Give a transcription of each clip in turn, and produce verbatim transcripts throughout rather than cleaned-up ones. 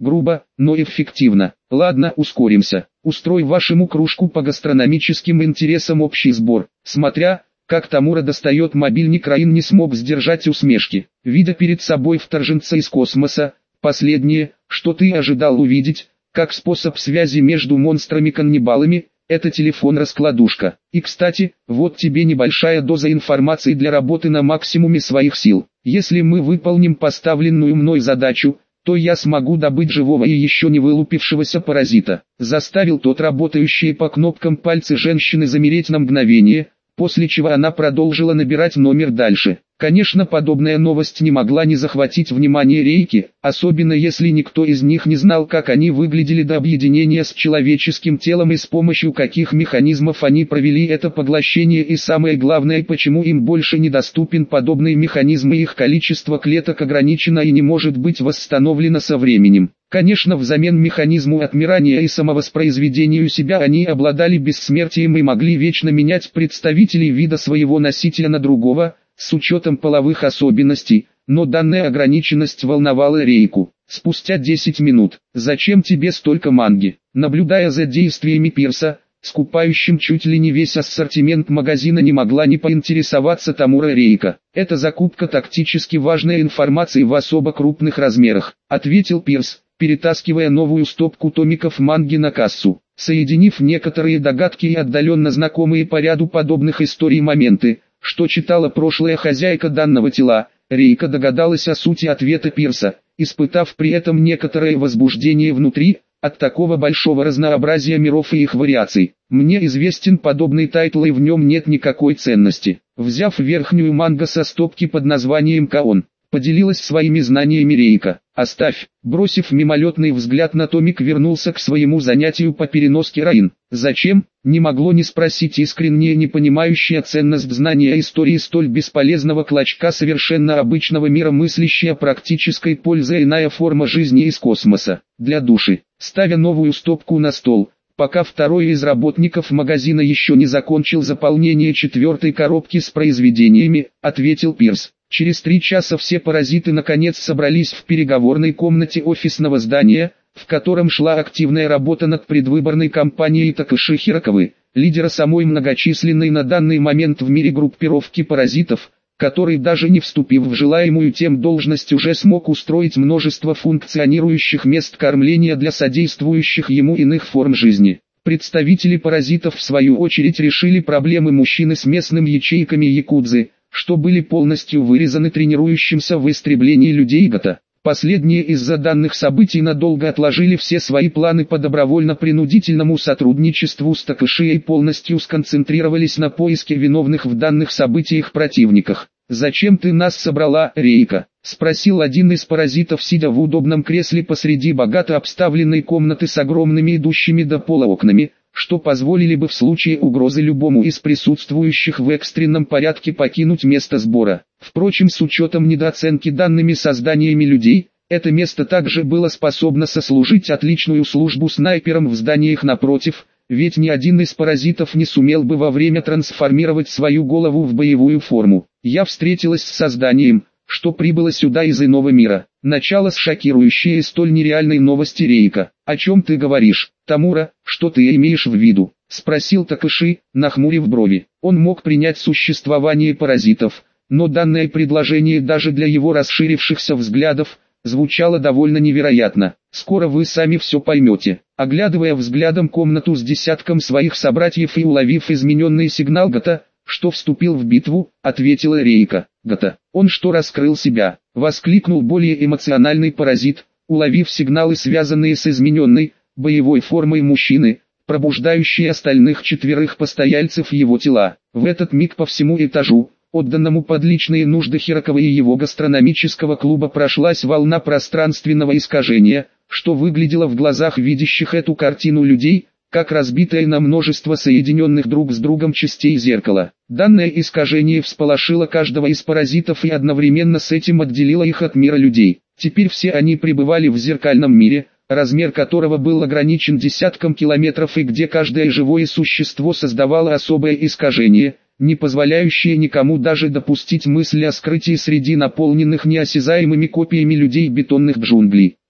грубо, но эффективно. Ладно, ускоримся. Устрой вашему кружку по гастрономическим интересам общий сбор. Смотря, как Тамура достает мобильник, Раин не смог сдержать усмешки. Видя перед собой вторженца из космоса, последнее, что ты ожидал увидеть, как способ связи между монстрами-каннибалами, это телефон-раскладушка. И кстати, вот тебе небольшая доза информации для работы на максимуме своих сил. Если мы выполним поставленную мной задачу, то я смогу добыть живого и еще не вылупившегося паразита. Заставил тот работающие по кнопкам пальцы женщины замереть на мгновение, после чего она продолжила набирать номер дальше. Конечно, подобная новость не могла не захватить внимание Рейки, особенно если никто из них не знал, как они выглядели до объединения с человеческим телом и с помощью каких механизмов они провели это поглощение, и самое главное, почему им больше недоступен подобный механизм, и их количество клеток ограничено и не может быть восстановлено со временем. Конечно, взамен механизму отмирания и самовоспроизведению себя они обладали бессмертием и могли вечно менять представителей вида своего носителя на другого, с учетом половых особенностей, но данная ограниченность волновала Рейку. Спустя десять минут, зачем тебе столько манги? Наблюдая за действиями Пирса, скупающим чуть ли не весь ассортимент магазина, не могла не поинтересоваться Тамура Рейка. Это закупка тактически важной информации в особо крупных размерах, ответил Пирс, перетаскивая новую стопку томиков манги на кассу. Соединив некоторые догадки и отдаленно знакомые по ряду подобных историй моменты, что читала прошлая хозяйка данного тела, Рейка догадалась о сути ответа Пирса, испытав при этом некоторое возбуждение внутри, от такого большого разнообразия миров и их вариаций. Мне известен подобный тайтл, и в нем нет никакой ценности. Взяв верхнюю манго со стопки под названием «Каон», поделилась своими знаниями Рейка. Оставь. Бросив мимолетный взгляд на томик, вернулся к своему занятию по переноске Раин. Зачем? Не могло не спросить искренне не понимающая ценность знания истории столь бесполезного клочка совершенно обычного мира, мыслящая практической пользой иная форма жизни из космоса. Для души. Ставя новую стопку на стол, пока второй из работников магазина еще не закончил заполнение четвертой коробки с произведениями, ответил Пирс. Через три часа все паразиты наконец собрались в переговорной комнате офисного здания, в котором шла активная работа над предвыборной кампанией Такэши Хирокавы, лидера самой многочисленной на данный момент в мире группировки паразитов, который, даже не вступив в желаемую тем должность, уже смог устроить множество функционирующих мест кормления для содействующих ему иных форм жизни. Представители паразитов в свою очередь решили проблемы мужчины с местными ячейками якудзы, что были полностью вырезаны тренирующимся в истреблении людей Гата. Последние из-за данных событий надолго отложили все свои планы по добровольно-принудительному сотрудничеству с Такэши и полностью сконцентрировались на поиске виновных в данных событиях противниках. «Зачем ты нас собрала, Рейка?» — спросил один из паразитов, сидя в удобном кресле посреди богато обставленной комнаты с огромными идущими до пола окнами, что позволили бы в случае угрозы любому из присутствующих в экстренном порядке покинуть место сбора. Впрочем, с учетом недооценки данными созданиями людей, это место также было способно сослужить отличную службу снайперам в зданиях напротив, ведь ни один из паразитов не сумел бы во время трансформировать свою голову в боевую форму. Я встретилась с созданием, что прибыло сюда из иного мира. Начало с шокирующей и столь нереальной новости. Рейка. «О чем ты говоришь, Тамура, что ты имеешь в виду?» — спросил Такэши, нахмурив брови. Он мог принять существование паразитов, но данное предложение даже для его расширившихся взглядов звучало довольно невероятно. «Скоро вы сами все поймете». Оглядывая взглядом комнату с десятком своих собратьев и уловив измененный сигнал Гата, что вступил в битву, ответила Рейка. «Гата, он что, раскрыл себя?» — воскликнул более эмоциональный паразит, уловив сигналы, связанные с измененной, боевой формой мужчины, пробуждающие остальных четверых постояльцев его тела. В этот миг по всему этажу, отданному под личные нужды Хирокава и его гастрономического клуба, прошлась волна пространственного искажения, что выглядело в глазах видящих эту картину людей, как разбитое на множество соединенных друг с другом частей зеркала. Данное искажение всполошило каждого из паразитов и одновременно с этим отделило их от мира людей. Теперь все они пребывали в зеркальном мире, размер которого был ограничен десятком километров и где каждое живое существо создавало особое искажение, не позволяющее никому даже допустить мысли о скрытии среди наполненных неосязаемыми копиями людей бетонных джунглей.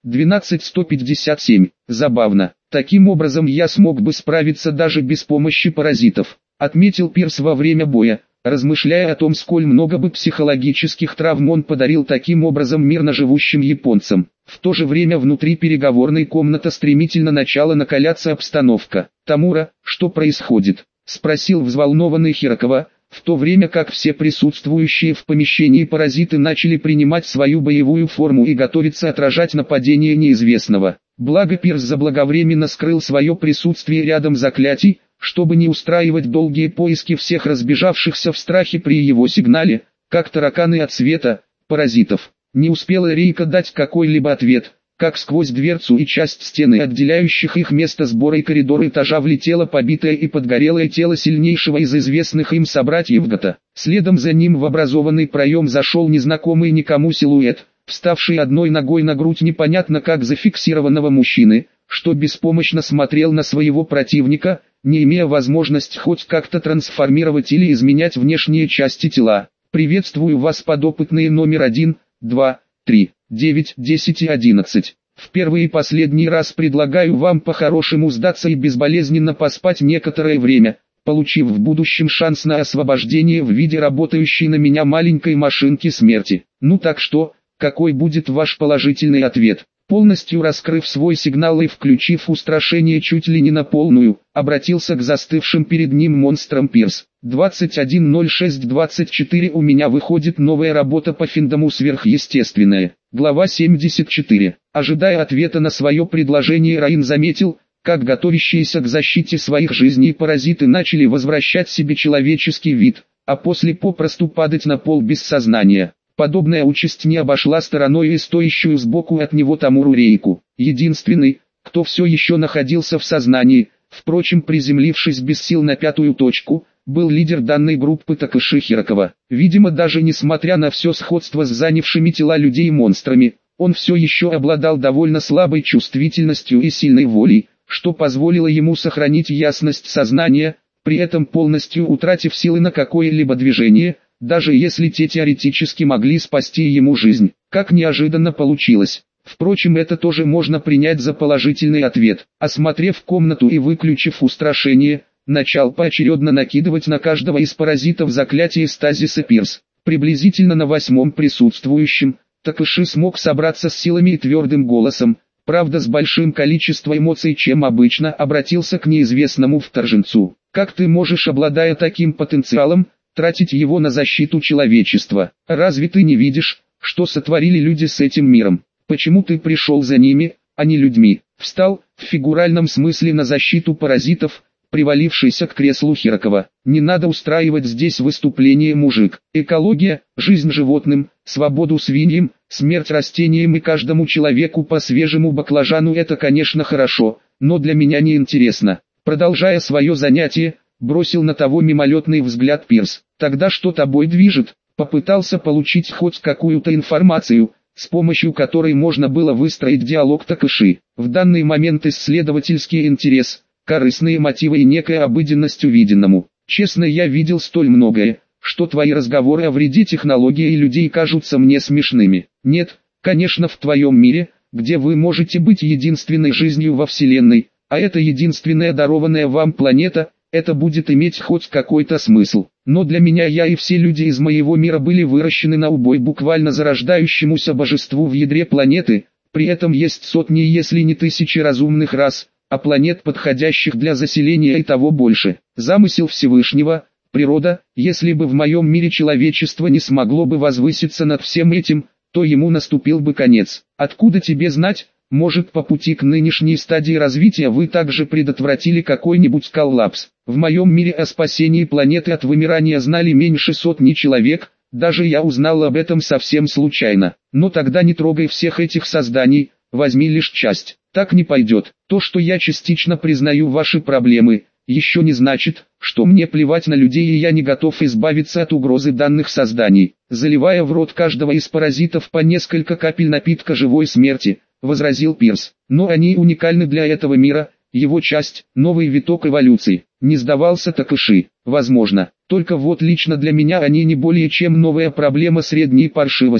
двенадцать сто пятьдесят семь. Забавно. Таким образом я смог бы справиться даже без помощи паразитов, отметил Пирс во время боя, размышляя о том, сколь много бы психологических травм он подарил таким образом мирно живущим японцам. В то же время внутри переговорной комнаты стремительно начала накаляться обстановка. «Тамура, что происходит?» — спросил взволнованный Хирокава, в то время как все присутствующие в помещении паразиты начали принимать свою боевую форму и готовиться отражать нападение неизвестного. Благо Пирс заблаговременно скрыл свое присутствие рядом заклятий, чтобы не устраивать долгие поиски всех разбежавшихся в страхе при его сигнале, как тараканы от света, паразитов. Не успела Рейка дать какой-либо ответ, как сквозь дверцу и часть стены, отделяющих их место сбора и коридор этажа, влетело побитое и подгорелое тело сильнейшего из известных им собратьев Гота. Следом за ним в образованный проем зашел незнакомый никому силуэт, вставший одной ногой на грудь непонятно как зафиксированного мужчины, что беспомощно смотрел на своего противника, не имея возможности хоть как-то трансформировать или изменять внешние части тела. «Приветствую вас, подопытные номер один, два, три, девять, десять и одиннадцать. В первый и последний раз предлагаю вам по-хорошему сдаться и безболезненно поспать некоторое время, получив в будущем шанс на освобождение в виде работающей на меня маленькой машинки смерти. Ну так что, какой будет ваш положительный ответ?» Полностью раскрыв свой сигнал и включив устрашение чуть ли не на полную, обратился к застывшим перед ним монстрам Пирс. двадцать один ноль шесть двадцать четыре У меня выходит новая работа по Финдому «Сверхъестественное». Глава семьдесят четыре. Ожидая ответа на свое предложение, Раин заметил, как готовящиеся к защите своих жизней паразиты начали возвращать себе человеческий вид, а после попросту падать на пол без сознания. Подобная участь не обошла стороной и стоящую сбоку от него Тамуру Рейку. Единственный, кто все еще находился в сознании, впрочем приземлившись без сил на пятую точку, был лидер данной группы Такэши Хирокава. Видимо, даже несмотря на все сходство с занявшими тела людей и монстрами, он все еще обладал довольно слабой чувствительностью и сильной волей, что позволило ему сохранить ясность сознания, при этом полностью утратив силы на какое-либо движение, даже если те теоретически могли спасти ему жизнь, как неожиданно получилось. Впрочем, это тоже можно принять за положительный ответ. Осмотрев комнату и выключив устрашение, начал поочередно накидывать на каждого из паразитов заклятие стазиса Пирс. Приблизительно на восьмом присутствующем, Такэши смог собраться с силами и твердым голосом, правда с большим количеством эмоций, чем обычно, обратился к неизвестному вторженцу. «Как ты можешь, обладая таким потенциалом, тратить его на защиту человечества? Разве ты не видишь, что сотворили люди с этим миром? Почему ты пришел за ними, а не людьми?» Встал, в фигуральном смысле, на защиту паразитов, привалившийся к креслу Хирокава. «Не надо устраивать здесь выступление, мужик. Экология, жизнь животным, свободу свиньям, смерть растениям и каждому человеку по свежему баклажану — это, конечно, хорошо, но для меня не интересно». Продолжая свое занятие, бросил на того мимолетный взгляд Пирс. «Тогда что тобой движет?» Попытался получить хоть какую-то информацию, с помощью которой можно было выстроить диалог Такэши. В данный момент исследовательский интерес, корыстные мотивы и некая обыденность увиденному. «Честно, я видел столь многое, что твои разговоры о вреде технологии и людей кажутся мне смешными. Нет, конечно, в твоем мире, где вы можете быть единственной жизнью во Вселенной, а это единственная дарованная вам планета, это будет иметь хоть какой-то смысл. Но для меня я и все люди из моего мира были выращены на убой буквально зарождающемуся божеству в ядре планеты, при этом есть сотни, если не тысячи разумных рас, а планет, подходящих для заселения, и того больше. Замысел Всевышнего, природа, если бы в моем мире человечество не смогло бы возвыситься над всем этим, то ему наступил бы конец. Откуда тебе знать? Может, по пути к нынешней стадии развития вы также предотвратили какой-нибудь коллапс. В моем мире о спасении планеты от вымирания знали меньше сотни человек, даже я узнал об этом совсем случайно. Но тогда не трогай всех этих созданий, возьми лишь часть. Так не пойдет. То, что я частично признаю ваши проблемы, еще не значит, что мне плевать на людей и я не готов избавиться от угрозы данных созданий». Заливая в рот каждого из паразитов по несколько капель напитка живой смерти, возразил Пирс. «Но они уникальны для этого мира, его часть, новый виток эволюции». Не сдавался Такэши. «Возможно, только вот лично для меня они не более чем новая проблема средней паршивости,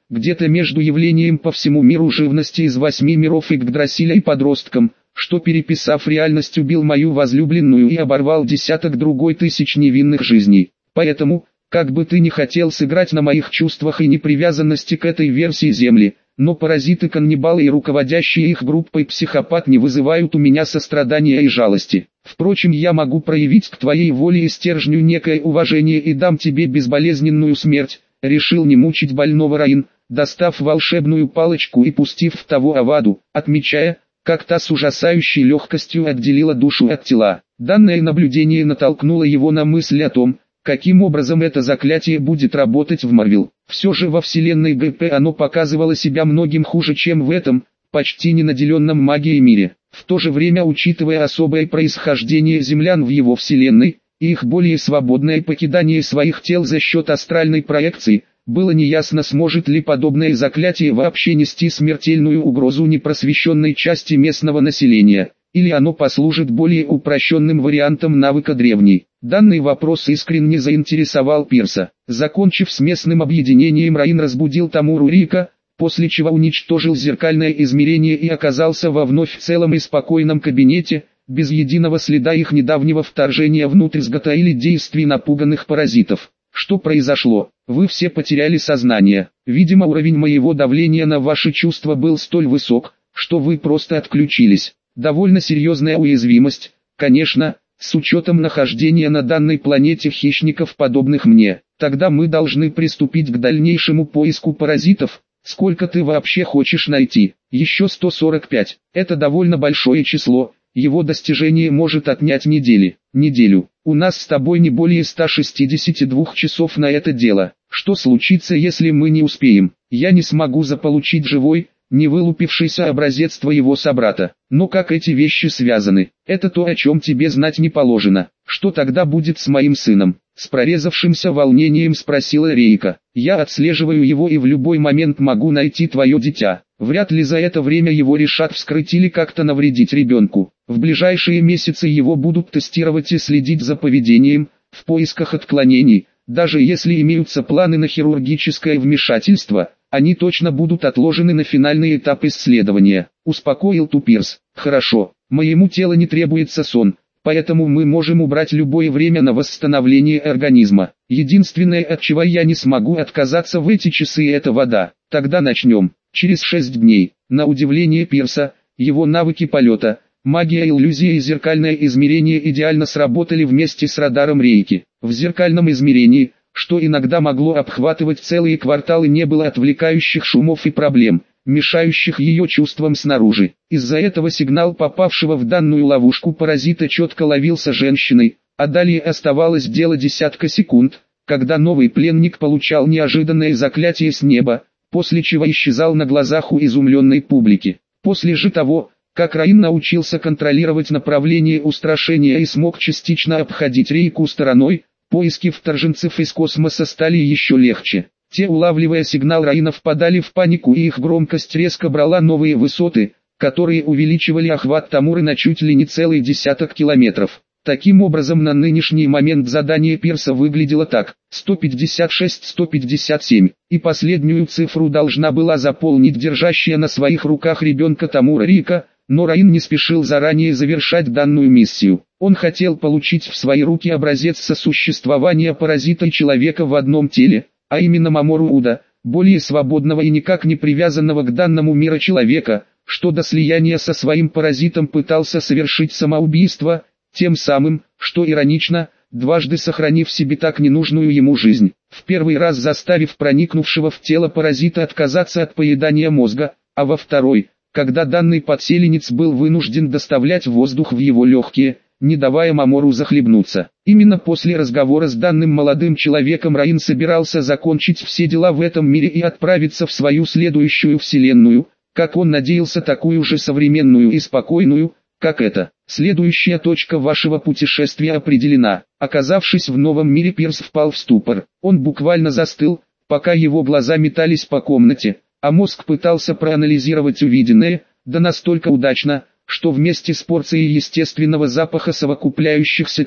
где-то между явлением по всему миру живности из восьми миров Игдрасиля и подростком, что, переписав реальность, убил мою возлюбленную и оборвал десяток другой тысяч невинных жизней. Поэтому, как бы ты ни хотел сыграть на моих чувствах и непривязанности к этой версии Земли, но паразиты-каннибалы и руководящие их группой психопат не вызывают у меня сострадания и жалости. Впрочем, я могу проявить к твоей воле и стержню некое уважение и дам тебе безболезненную смерть, решил не мучить больного Раин, достав волшебную палочку и пустив в того Аваду, отмечая, как та с ужасающей легкостью отделила душу от тела. Данное наблюдение натолкнуло его на мысль о том, каким образом это заклятие будет работать в Марвел. Все же во вселенной ГП оно показывало себя многим хуже, чем в этом, почти ненаделенном магией мире. В то же время, учитывая особое происхождение землян в его вселенной, и их более свободное покидание своих тел за счет астральной проекции, было неясно, сможет ли подобное заклятие вообще нести смертельную угрозу непросвещенной части местного населения, или оно послужит более упрощенным вариантом навыка древней. Данный вопрос искренне заинтересовал Пирса. Закончив с местным объединением, Раин разбудил Тамуру Рика, после чего уничтожил зеркальное измерение и оказался во вновь целом и спокойном кабинете, без единого следа их недавнего вторжения внутрь сготовили действий напуганных паразитов. Что произошло? Вы все потеряли сознание. Видимо, уровень моего давления на ваши чувства был столь высок, что вы просто отключились. Довольно серьезная уязвимость, конечно, с учетом нахождения на данной планете хищников, подобных мне. Тогда мы должны приступить к дальнейшему поиску паразитов. Сколько ты вообще хочешь найти? Еще сто сорок пять. Это довольно большое число. Его достижение может отнять недели. Неделю. У нас с тобой не более ста шестидесяти двух часов на это дело. Что случится, если мы не успеем? Я не смогу заполучить живой, не вылупившийся образец твоего собрата. Но как эти вещи связаны? Это то, о чем тебе знать не положено. Что тогда будет с моим сыном? С прорезавшимся волнением спросила Рейка. Я отслеживаю его и в любой момент могу найти твое дитя. Вряд ли за это время его решат вскрыть или как-то навредить ребенку. В ближайшие месяцы его будут тестировать и следить за поведением, в поисках отклонений. Даже если имеются планы на хирургическое вмешательство, они точно будут отложены на финальный этап исследования. Успокоил Тупирс. Хорошо, моему телу не требуется сон, поэтому мы можем убрать любое время на восстановление организма. Единственное, от чего я не смогу отказаться в эти часы, это вода. Тогда начнем. Через шесть дней. На удивление Пирса, его навыки полета, магия, иллюзия и зеркальное измерение идеально сработали вместе с радаром Рейки. В зеркальном измерении, что иногда могло обхватывать целые кварталы, не было отвлекающих шумов и проблем, мешающих ее чувствам снаружи. Из-за этого сигнал попавшего в данную ловушку паразита четко ловился женщиной, а далее оставалось дело десятка секунд, когда новый пленник получал неожиданное заклятие с неба, после чего исчезал на глазах у изумленной публики. После же того, как Раин научился контролировать направление устрашения и смог частично обходить Рейку стороной, поиски вторженцев из космоса стали еще легче. Те, улавливая сигнал Раина, впадали в панику, и их громкость резко брала новые высоты, которые увеличивали охват Тамуры на чуть ли не целый десяток километров. Таким образом, на нынешний момент задание Пирса выглядело так: сто пятьдесят шесть сто пятьдесят семь, и последнюю цифру должна была заполнить держащая на своих руках ребенка Тамура Рика, но Раин не спешил заранее завершать данную миссию. Он хотел получить в свои руки образец сосуществования паразита и человека в одном теле, а именно Мамору Уда, более свободного и никак не привязанного к данному миру человека, что до слияния со своим паразитом пытался совершить самоубийство, тем самым, что иронично, дважды сохранив себе так ненужную ему жизнь, в первый раз заставив проникнувшего в тело паразита отказаться от поедания мозга, а во второй, когда данный подселенец был вынужден доставлять воздух в его легкие, не давая Мамору захлебнуться. Именно после разговора с данным молодым человеком Раин собирался закончить все дела в этом мире и отправиться в свою следующую вселенную, как он надеялся, такую же современную и спокойную, как эта. Следующая точка вашего путешествия определена. Оказавшись в новом мире, Пирс впал в ступор. Он буквально застыл, пока его глаза метались по комнате, а мозг пытался проанализировать увиденное, да настолько удачно, что вместе с порцией естественного запаха совокупляющихся тел,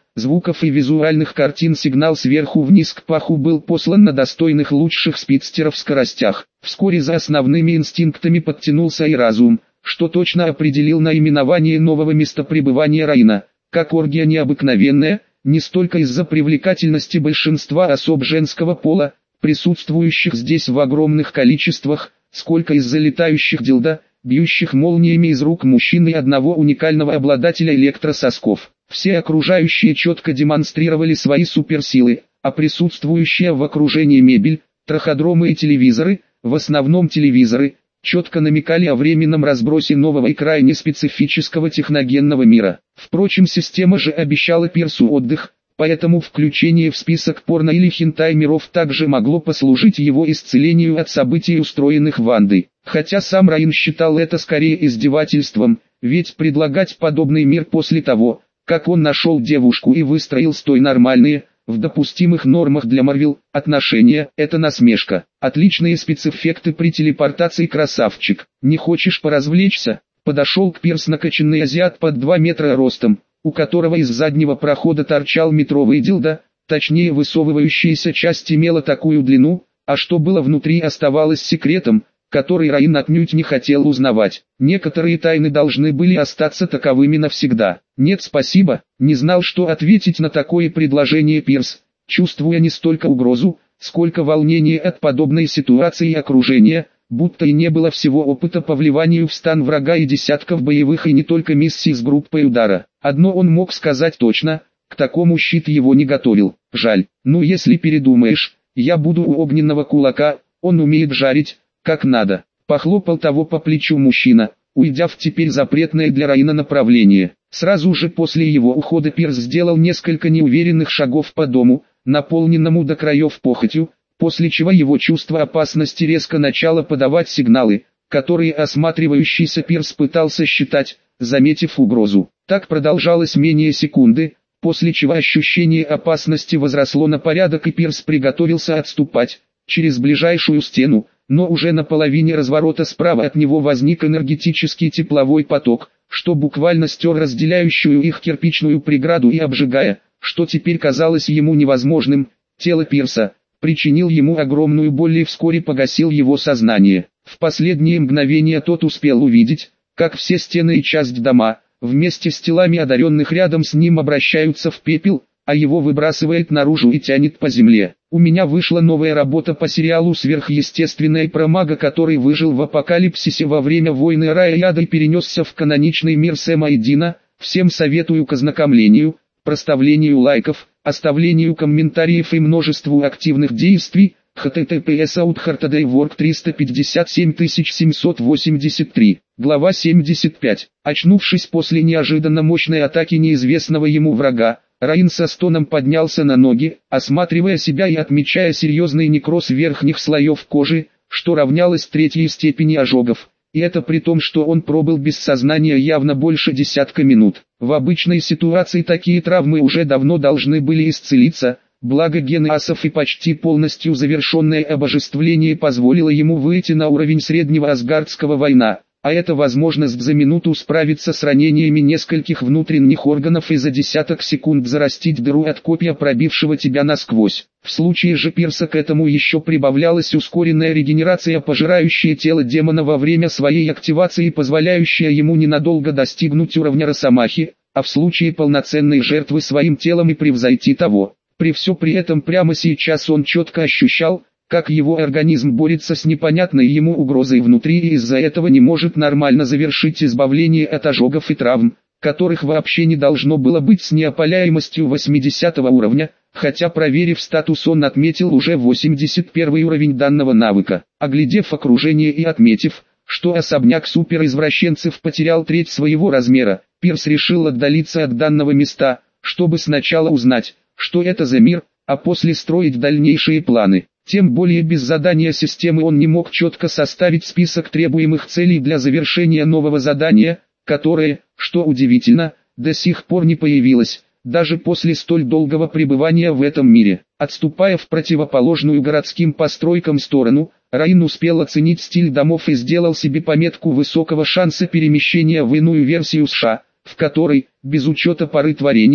звуков и визуальных картин сигнал сверху вниз к паху был послан на достойных лучших спидстеров скоростях. Вскоре за основными инстинктами подтянулся и разум, что точно определил наименование нового места пребывания Раина, как оргия необыкновенная, не столько из-за привлекательности большинства особ женского пола, присутствующих здесь в огромных количествах, сколько из-за летающих дилдо, бьющих молниями из рук мужчин и одного уникального обладателя электрососков. Все окружающие четко демонстрировали свои суперсилы, а присутствующая в окружении мебель, траходромы и телевизоры, в основном телевизоры, четко намекали о временном разбросе нового и крайне специфического техногенного мира. Впрочем, система же обещала пирсу отдых, поэтому включение в список порно или хентай миров также могло послужить его исцелению от событий, устроенных Вандой. Хотя сам Раин считал это скорее издевательством, ведь предлагать подобный мир после того, как он нашел девушку и выстроил с той нормальные, в допустимых нормах для Марвел, отношения, это насмешка. Отличные спецэффекты при телепортации, красавчик. Не хочешь поразвлечься? Подошел к пирс накачанный азиат под два метра ростом, у которого из заднего прохода торчал метровый дилдо, точнее высовывающаяся часть имела такую длину, а что было внутри оставалось секретом, который Раин отнюдь не хотел узнавать. Некоторые тайны должны были остаться таковыми навсегда. Нет, спасибо, не знал, что ответить на такое предложение пирс, чувствуя не столько угрозу, сколько волнение от подобной ситуации и окружения, будто и не было всего опыта по вливанию в стан врага и десятков боевых и не только миссий с группой удара. Одно он мог сказать точно, к такому щит его не готовил. Жаль, ну если передумаешь, я буду у огненного кулака, он умеет жарить, как надо. Похлопал того по плечу мужчина, уйдя в теперь запретное для Раина направление. Сразу же после его ухода пирс сделал несколько неуверенных шагов по дому, наполненному до краев похотью, после чего его чувство опасности резко начало подавать сигналы, которые осматривающийся пирс пытался считать, заметив угрозу. Так продолжалось менее секунды, после чего ощущение опасности возросло на порядок и пирс приготовился отступать через ближайшую стену, но уже на половине разворота справа от него возник энергетический тепловой поток, что буквально стер разделяющую их кирпичную преграду и, обжигая, что теперь казалось ему невозможным, тело пирса, причинил ему огромную боль и вскоре погасил его сознание. В последние мгновения тот успел увидеть, как все стены и часть дома, вместе с телами одаренных рядом с ним обращаются в пепел, а его выбрасывает наружу и тянет по земле. У меня вышла новая работа по сериалу «Сверхъестественное» про мага, который выжил в апокалипсисе во время войны рая и ада и перенесся в каноничный мир Сэма и Дина. Всем советую к ознакомлению, проставлению лайков, оставлению комментариев и множеству активных действий. эйч ти ти пи эс аутхартадайворк триста пятьдесят семь семьсот восемьдесят три. Глава семьдесят пять. Очнувшись после неожиданно мощной атаки неизвестного ему врага, Раин со стоном поднялся на ноги, осматривая себя и отмечая серьезный некроз верхних слоев кожи, что равнялось третьей степени ожогов. И это при том, что он пробыл без сознания явно больше десятка минут. В обычной ситуации такие травмы уже давно должны были исцелиться, благо гены асов и почти полностью завершенное обожествление позволило ему выйти на уровень среднего асгардского воина. А это возможность за минуту справиться с ранениями нескольких внутренних органов и за десяток секунд зарастить дыру от копья, пробившего тебя насквозь. В случае же пирса к этому еще прибавлялась ускоренная регенерация, пожирающая тело демона во время своей активации и позволяющая ему ненадолго достигнуть уровня Росомахи, а в случае полноценной жертвы своим телом и превзойти того. При все при этом прямо сейчас он четко ощущал, как его организм борется с непонятной ему угрозой внутри и из-за этого не может нормально завершить избавление от ожогов и травм, которых вообще не должно было быть с неопаляемостью восьмидесятого уровня, хотя проверив статус он отметил уже восемьдесят первый уровень данного навыка. Оглядев окружение и отметив, что особняк суперизвращенцев потерял треть своего размера, пирс решил отдалиться от данного места, чтобы сначала узнать, что это за мир, а после строить дальнейшие планы. Тем более без задания системы он не мог четко составить список требуемых целей для завершения нового задания, которое, что удивительно, до сих пор не появилось, даже после столь долгого пребывания в этом мире. Отступая в противоположную городским постройкам сторону, Раин успел оценить стиль домов и сделал себе пометку высокого шанса перемещения в иную версию США, в которой, без учета поры творений,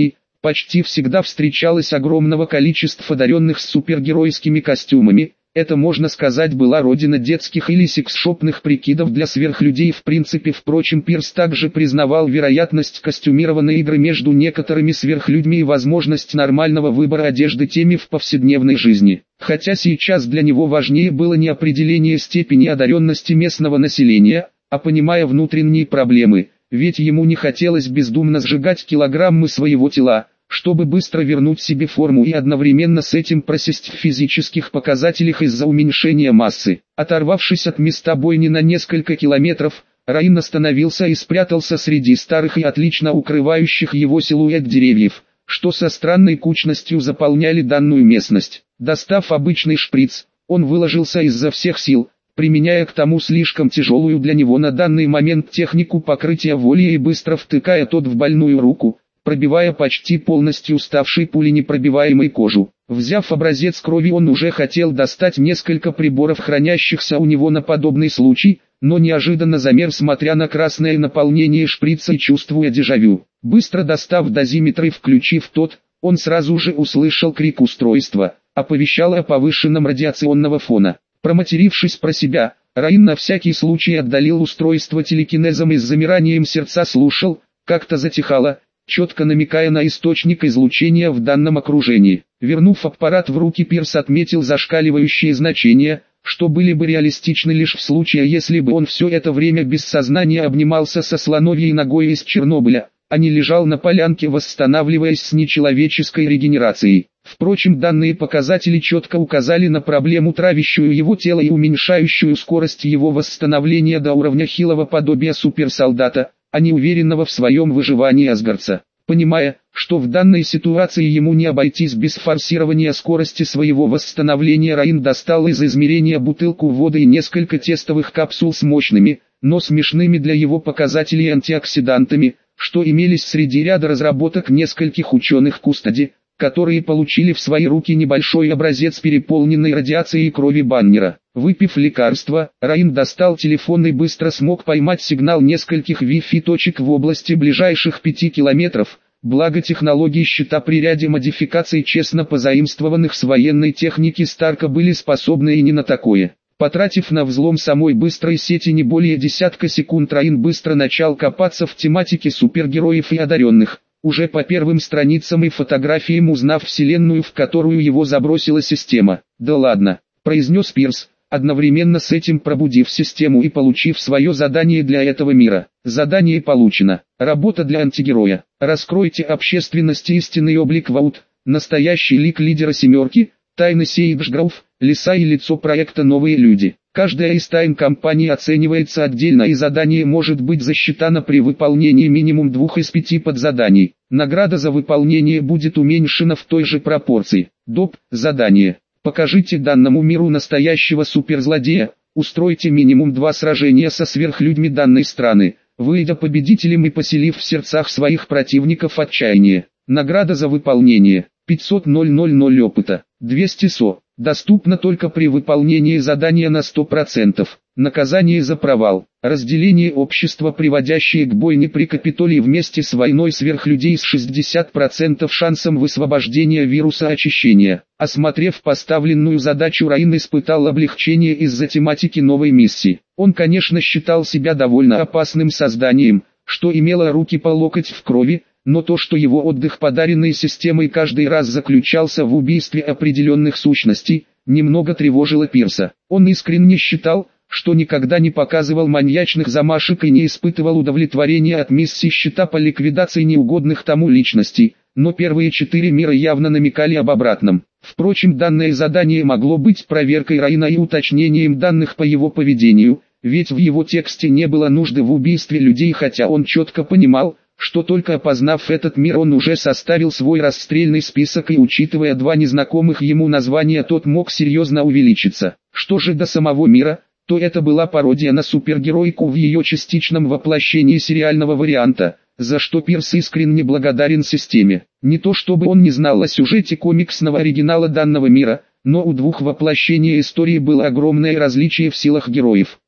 почти всегда встречалось огромного количества одаренных с супергеройскими костюмами. Это, можно сказать, была родина детских или секс-шопных прикидов для сверхлюдей. В принципе, впрочем, Пирс также признавал вероятность костюмированной игры между некоторыми сверхлюдьми и возможность нормального выбора одежды теми в повседневной жизни. Хотя сейчас для него важнее было не определение степени одаренности местного населения, а понимая внутренние проблемы, ведь ему не хотелось бездумно сжигать килограммы своего тела, чтобы быстро вернуть себе форму и одновременно с этим просесть в физических показателях из-за уменьшения массы. Оторвавшись от места бойни на несколько километров, Раин остановился и спрятался среди старых и отлично укрывающих его силуэт деревьев, что со странной кучностью заполняли данную местность. Достав обычный шприц, он выложился изо всех сил, применяя к тому слишком тяжелую для него на данный момент технику покрытия волья и быстро втыкая тот в больную руку, пробивая почти полностью уставшей пуленепробиваемой кожу. Взяв образец крови, он уже хотел достать несколько приборов, хранящихся у него на подобный случай, но неожиданно замер, смотря на красное наполнение шприца и чувствуя дежавю. Быстро достав дозиметр и включив тот, он сразу же услышал крик устройства, оповещало о повышенном радиационного фона. Проматерившись про себя, Раин на всякий случай отдалил устройство телекинезом и с замиранием сердца слушал, как-то затихало, четко намекая на источник излучения в данном окружении. Вернув аппарат в руки, Пирс отметил зашкаливающие значения, что были бы реалистичны лишь в случае, если бы он все это время без сознания обнимался со слоновьей ногой из Чернобыля, а не лежал на полянке, восстанавливаясь с нечеловеческой регенерацией. Впрочем, данные показатели четко указали на проблему, травящую его тело и уменьшающую скорость его восстановления до уровня хилого подобия суперсолдата, а не уверенного в своем выживании асгардца. Понимая, что в данной ситуации ему не обойтись без форсирования скорости своего восстановления, Раин достал из измерения бутылку воды и несколько тестовых капсул с мощными, но смешными для его показателей антиоксидантами, что имелись среди ряда разработок нескольких ученых-кустади, которые получили в свои руки небольшой образец переполненной радиацией крови Баннера. Выпив лекарство, Раин достал телефон и быстро смог поймать сигнал нескольких Wi-Fi точек в области ближайших пяти километров, благо технологии щита при ряде модификаций, честно позаимствованных с военной техники Старка, были способны и не на такое. Потратив на взлом самой быстрой сети не более десятка секунд, Раин быстро начал копаться в тематике супергероев и одаренных, уже по первым страницам и фотографиям узнав вселенную, в которую его забросила система. «Да ладно», — произнес Пирс, одновременно с этим пробудив систему и получив свое задание для этого мира. Задание получено. Работа для антигероя. Раскройте общественности истинный облик Ваут, настоящий лик лидера семерки, тайны Сейджгроув, леса и лицо проекта «Новые люди». Каждая из тайн компании оценивается отдельно, и задание может быть засчитано при выполнении минимум двух из пяти подзаданий. Награда за выполнение будет уменьшена в той же пропорции. Доп. Задание. Покажите данному миру настоящего суперзлодея, устройте минимум два сражения со сверхлюдьми данной страны, выйдя победителем и поселив в сердцах своих противников отчаяние. Награда за выполнение. пятьсот опыта. двести со. Доступно только при выполнении задания на сто процентов. Наказание за провал. Разделение общества, приводящее к бойне при Капитолии вместе с войной сверхлюдей с шестьдесят процентов шансом высвобождения вируса очищения. Осмотрев поставленную задачу, Раин испытал облегчение из-за тематики новой миссии. Он, конечно, считал себя довольно опасным созданием, что имело руки по локоть в крови, но то, что его отдых, подаренный системой, каждый раз заключался в убийстве определенных сущностей, немного тревожило Пирса. Он искренне считал, что никогда не показывал маньячных замашек и не испытывал удовлетворения от миссий щита по ликвидации неугодных тому личностей, но первые четыре мира явно намекали об обратном. Впрочем, данное задание могло быть проверкой Раина и уточнением данных по его поведению, ведь в его тексте не было нужды в убийстве людей, хотя он четко понимал, что только опознав этот мир, он уже составил свой расстрельный список, и учитывая два незнакомых ему названия, тот мог серьезно увеличиться. Что же до самого мира, то это была пародия на супергеройку в ее частичном воплощении сериального варианта, за что Пирс искренне благодарен системе. Не то чтобы он не знал о сюжете комиксного оригинала данного мира, но у двух воплощений истории было огромное различие в силах героев.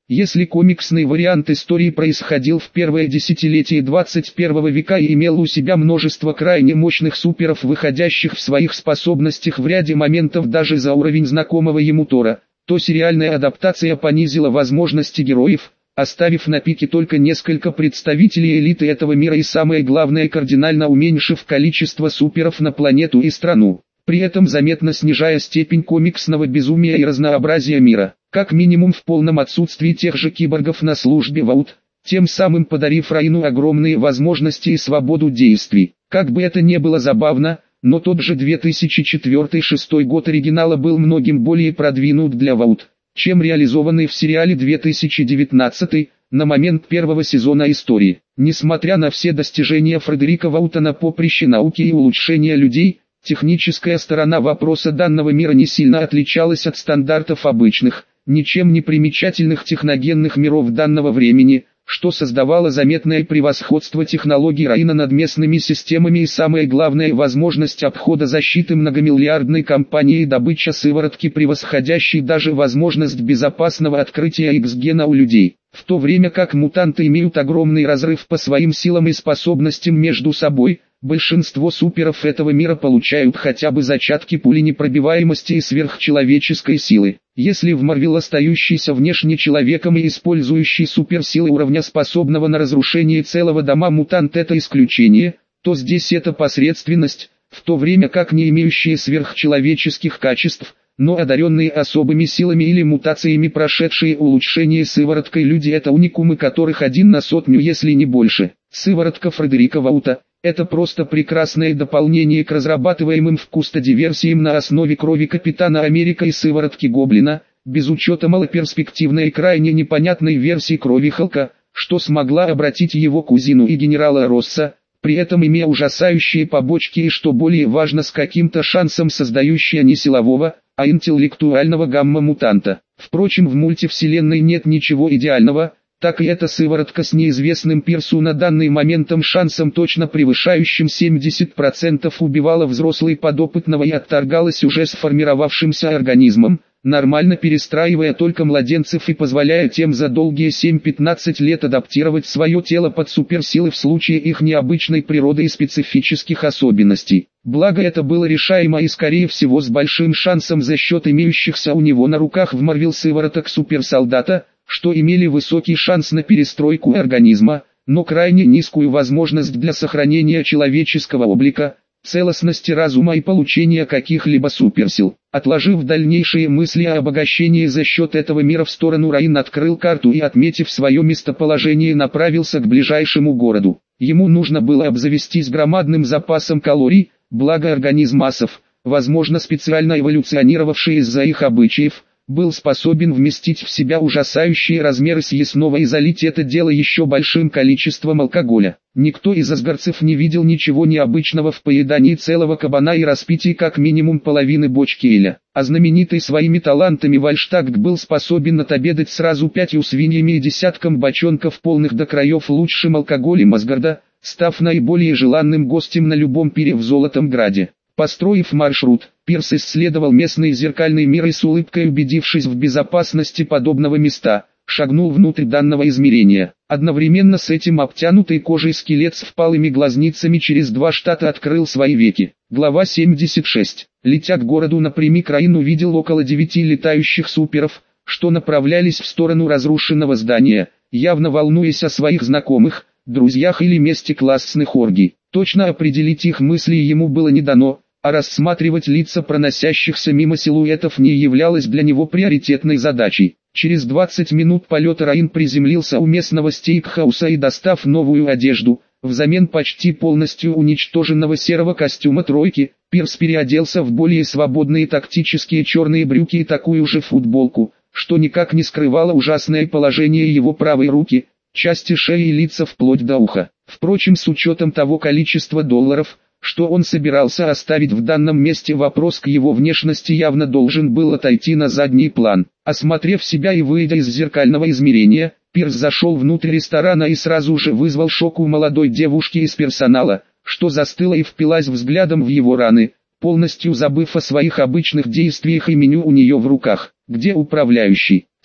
Если комиксный вариант истории происходил в первое десятилетие двадцать первого века и имел у себя множество крайне мощных суперов, выходящих в своих способностях в ряде моментов даже за уровень знакомого ему Тора, то сериальная адаптация понизила возможности героев, оставив на пике только несколько представителей элиты этого мира и, самое главное, кардинально уменьшив количество суперов на планету и страну, при этом заметно снижая степень комиксного безумия и разнообразия мира, как минимум в полном отсутствии тех же киборгов на службе ВОУТ, тем самым подарив Раину огромные возможности и свободу действий. Как бы это ни было забавно, но тот же две тысячи четвёртый — шестой год оригинала был многим более продвинут для ВОУТ, чем реализованный в сериале две тысячи девятнадцатый, на момент первого сезона истории. Несмотря на все достижения Фредерика Ваута на поприще науки и улучшения людей, техническая сторона вопроса данного мира не сильно отличалась от стандартов обычных, ничем не примечательных техногенных миров данного времени, что создавало заметное превосходство технологий Раина над местными системами и, самое главное, возможность обхода защиты многомиллиардной компании и добыча сыворотки, превосходящей даже возможность безопасного открытия Икс-гена у людей. В то время как мутанты имеют огромный разрыв по своим силам и способностям между собой, большинство суперов этого мира получают хотя бы зачатки пуленепробиваемости и сверхчеловеческой силы. Если в Марвел остающийся внешне человеком и использующий суперсилы уровня, способного на разрушение целого дома мутант, это исключение, то здесь это посредственность, в то время как не имеющие сверхчеловеческих качеств, но одаренные особыми силами или мутациями, прошедшие улучшение сывороткой люди, это уникумы, которых один на сотню, если не больше. Сыворотка Фредерика Ваута — это просто прекрасное дополнение к разрабатываемым в Кустодиверсиям на основе крови Капитана Америка и сыворотки Гоблина, без учета малоперспективной и крайне непонятной версии крови Халка, что смогла обратить его кузину и генерала Росса, при этом имея ужасающие побочки и, что более важно, с каким-то шансом создающая не силового, а интеллектуального гамма-мутанта. Впрочем, в мультивселенной нет ничего идеального, так и эта сыворотка с неизвестным Пирсу на данный моментом шансом, точно превышающим семьдесят процентов, убивала взрослый подопытного и отторгалась уже сформировавшимся организмом, нормально перестраивая только младенцев и позволяя тем за долгие семь-пятнадцать лет адаптировать свое тело под суперсилы в случае их необычной природы и специфических особенностей. Благо это было решаемо и, скорее всего, с большим шансом за счет имеющихся у него на руках в Марвел сывороток суперсолдата, что имели высокий шанс на перестройку организма, но крайне низкую возможность для сохранения человеческого облика, целостности разума и получения каких-либо суперсил. Отложив дальнейшие мысли о обогащении за счет этого мира в сторону, Раин открыл карту и, отметив свое местоположение, направился к ближайшему городу. Ему нужно было обзавестись громадным запасом калорий, благо организм асов, возможно специально эволюционировавший из-за их обычаев, был способен вместить в себя ужасающие размеры съестного и залить это дело еще большим количеством алкоголя. Никто из асгарцев не видел ничего необычного в поедании целого кабана и распитии как минимум половины бочки эля. А знаменитый своими талантами Вальштагт был способен отобедать сразу пятью свиньями и десятком бочонков полных до краев лучшим алкоголем Асгарда, став наиболее желанным гостем на любом пире в Золотом Граде. Построив маршрут, Пирс исследовал местный зеркальный мир и, с улыбкой убедившись в безопасности подобного места, шагнул внутрь данного измерения. Одновременно с этим обтянутый кожей скелет с впалыми глазницами через два штата открыл свои веки. Глава семьдесят шесть. Летя к городу напрямик, Раин увидел около девяти летающих суперов, что направлялись в сторону разрушенного здания, явно волнуясь о своих знакомых, друзьях или месте классных оргий. Точно определить их мысли ему было не дано, а рассматривать лица проносящихся мимо силуэтов не являлось для него приоритетной задачей. Через двадцать минут полета Раин приземлился у местного стейкхауса и, достав новую одежду, взамен почти полностью уничтоженного серого костюма тройки, Пирс переоделся в более свободные тактические черные брюки и такую же футболку, что никак не скрывало ужасное положение его правой руки, части шеи и лица вплоть до уха. Впрочем, с учетом того количества долларов, что он собирался оставить в данном месте, вопрос к его внешности явно должен был отойти на задний план. Осмотрев себя и выйдя из зеркального измерения, Пирс зашел внутрь ресторана и сразу же вызвал шок у молодой девушки из персонала, что застыла и впилась взглядом в его раны, полностью забыв о своих обычных действиях и меню у нее в руках. «Где управляющий?» —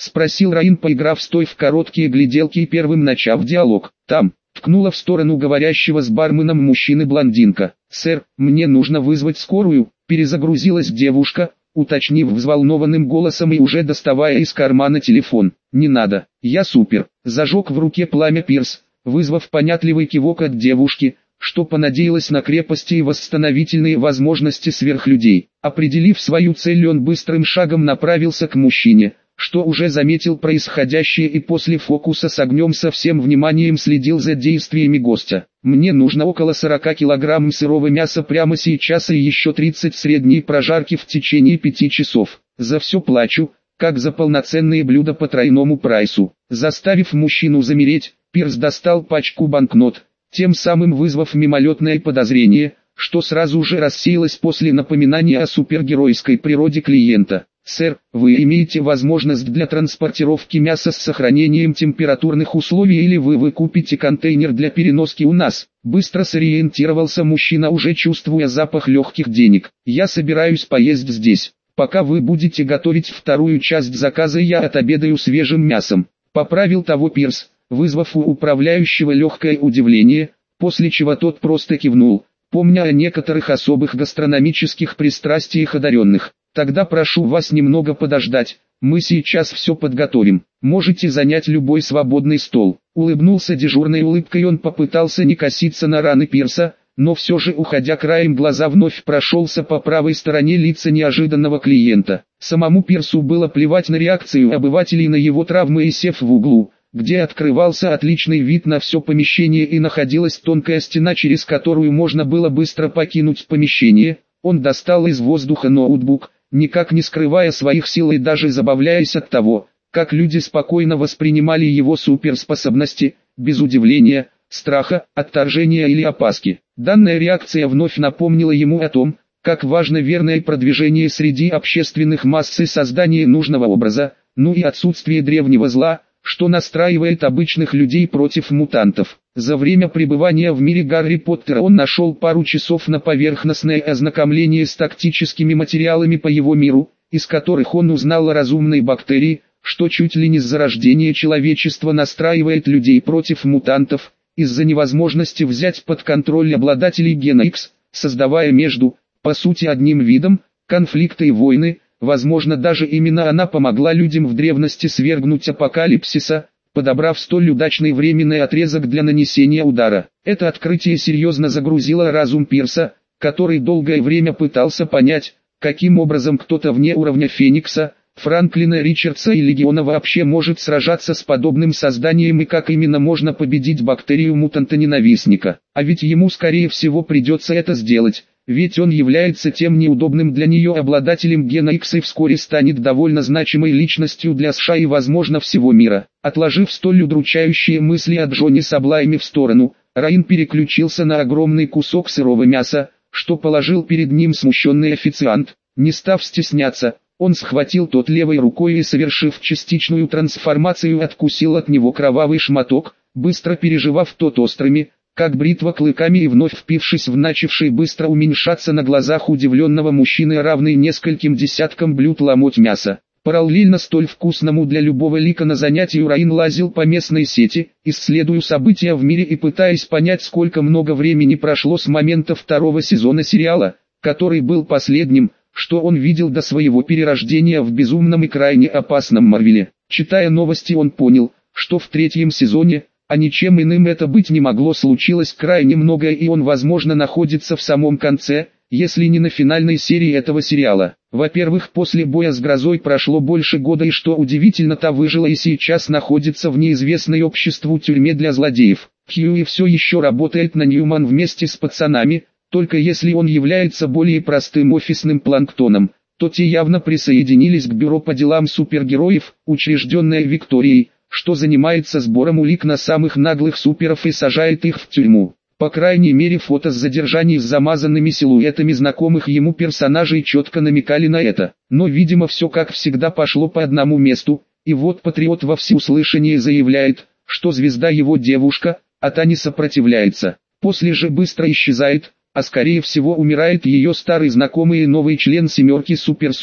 спросил Раин, поиграв стой в короткие гляделки и первым начав диалог. Там, ткнула в сторону говорящего с барменом мужчины-блондинка. «Сэр, мне нужно вызвать скорую», перезагрузилась девушка, уточнив взволнованным голосом и уже доставая из кармана телефон. «Не надо, я супер», зажег в руке пламя Пирс, вызвав понятливый кивок от девушки, что понадеялась на крепости и восстановительные возможности сверхлюдей. Определив свою цель, он быстрым шагом направился к мужчине, что уже заметил происходящее и после фокуса с огнем со всем вниманием следил за действиями гостя. «Мне нужно около сорока килограмм сырого мяса прямо сейчас и еще тридцать средней прожарки в течение пяти часов. За все плачу, как за полноценные блюда по тройному прайсу». Заставив мужчину замереть, Пирс достал пачку банкнот, тем самым вызвав мимолетное подозрение, что сразу же рассеялось после напоминания о супергеройской природе клиента. «Сэр, вы имеете возможность для транспортировки мяса с сохранением температурных условий или вы выкупите контейнер для переноски у нас?» Быстро сориентировался мужчина, уже чувствуя запах легких денег. «Я собираюсь поесть здесь. Пока вы будете готовить вторую часть заказа, я отобедаю свежим мясом», поправил того Пирс, вызвав у управляющего легкое удивление, после чего тот просто кивнул, помня о некоторых особых гастрономических пристрастиях одаренных. «Тогда прошу вас немного подождать, мы сейчас все подготовим, можете занять любой свободный стол». Улыбнулся дежурной улыбкой, он попытался не коситься на раны Пирса, но все же, уходя краем глаза, вновь прошелся по правой стороне лица неожиданного клиента. Самому Пирсу было плевать на реакцию обывателей на его травмы, и сев в углу, где открывался отличный вид на все помещение и находилась тонкая стена, через которую можно было быстро покинуть помещение, он достал из воздуха ноутбук, никак не скрывая своих сил и даже забавляясь от того, как люди спокойно воспринимали его суперспособности, без удивления, страха, отторжения или опаски. Данная реакция вновь напомнила ему о том, как важно верное продвижение среди общественных масс и создание нужного образа, ну и отсутствие древнего зла, что настраивает обычных людей против мутантов. За время пребывания в мире Гарри Поттера он нашел пару часов на поверхностное ознакомление с тактическими материалами по его миру, из которых он узнал о разумной бактерии, что чуть ли не с зарождения человечества настраивает людей против мутантов, из-за невозможности взять под контроль обладателей гена X, создавая между, по сути, одним видом, конфликты и войны. Возможно, даже именно она помогла людям в древности свергнуть апокалипсиса, подобрав столь удачный временный отрезок для нанесения удара. Это открытие серьезно загрузило разум Пирса, который долгое время пытался понять, каким образом кто-то вне уровня Феникса, Франклина Ричардса и Легиона вообще может сражаться с подобным созданием и как именно можно победить бактерию мутанта-ненавистника. А ведь ему скорее всего придется это сделать, ведь он является тем неудобным для нее обладателем гена X и вскоре станет довольно значимой личностью для США и, возможно, всего мира. Отложив столь удручающие мысли о Джонни Саблайме в сторону, Раин переключился на огромный кусок сырого мяса, что положил перед ним смущенный официант. Не став стесняться, он схватил тот левой рукой и, совершив частичную трансформацию, откусил от него кровавый шматок, быстро переживав тот острыми, как бритва, клыками и вновь впившись в начавший быстро уменьшаться на глазах удивленного мужчины равный нескольким десяткам блюд ломоть мяса. Параллельно столь вкусному для любого ликана занятию Раин лазил по местной сети, исследуя события в мире и пытаясь понять, сколько много времени прошло с момента второго сезона сериала, который был последним, что он видел до своего перерождения в безумном и крайне опасном Марвеле. Читая новости, он понял, что в третьем сезоне, а ничем иным это быть не могло, случилось крайне многое, и он, возможно, находится в самом конце, если не на финальной серии этого сериала. Во-первых, после боя с грозой прошло больше года, и что удивительно, та выжила и сейчас находится в неизвестной обществу тюрьме для злодеев. Хьюи все еще работает на Ньюман вместе с пацанами, только если он является более простым офисным планктоном, то те явно присоединились к бюро по делам супергероев, учрежденное Викторией, что занимается сбором улик на самых наглых суперов и сажает их в тюрьму. По крайней мере, фото с задержаний с замазанными силуэтами знакомых ему персонажей четко намекали на это. Но, видимо, все как всегда пошло по одному месту, и вот патриот во всеуслышание заявляет, что звезда его девушка, а та не сопротивляется. После же быстро исчезает, а скорее всего умирает ее старый знакомый и новый член семерки Суперсоник.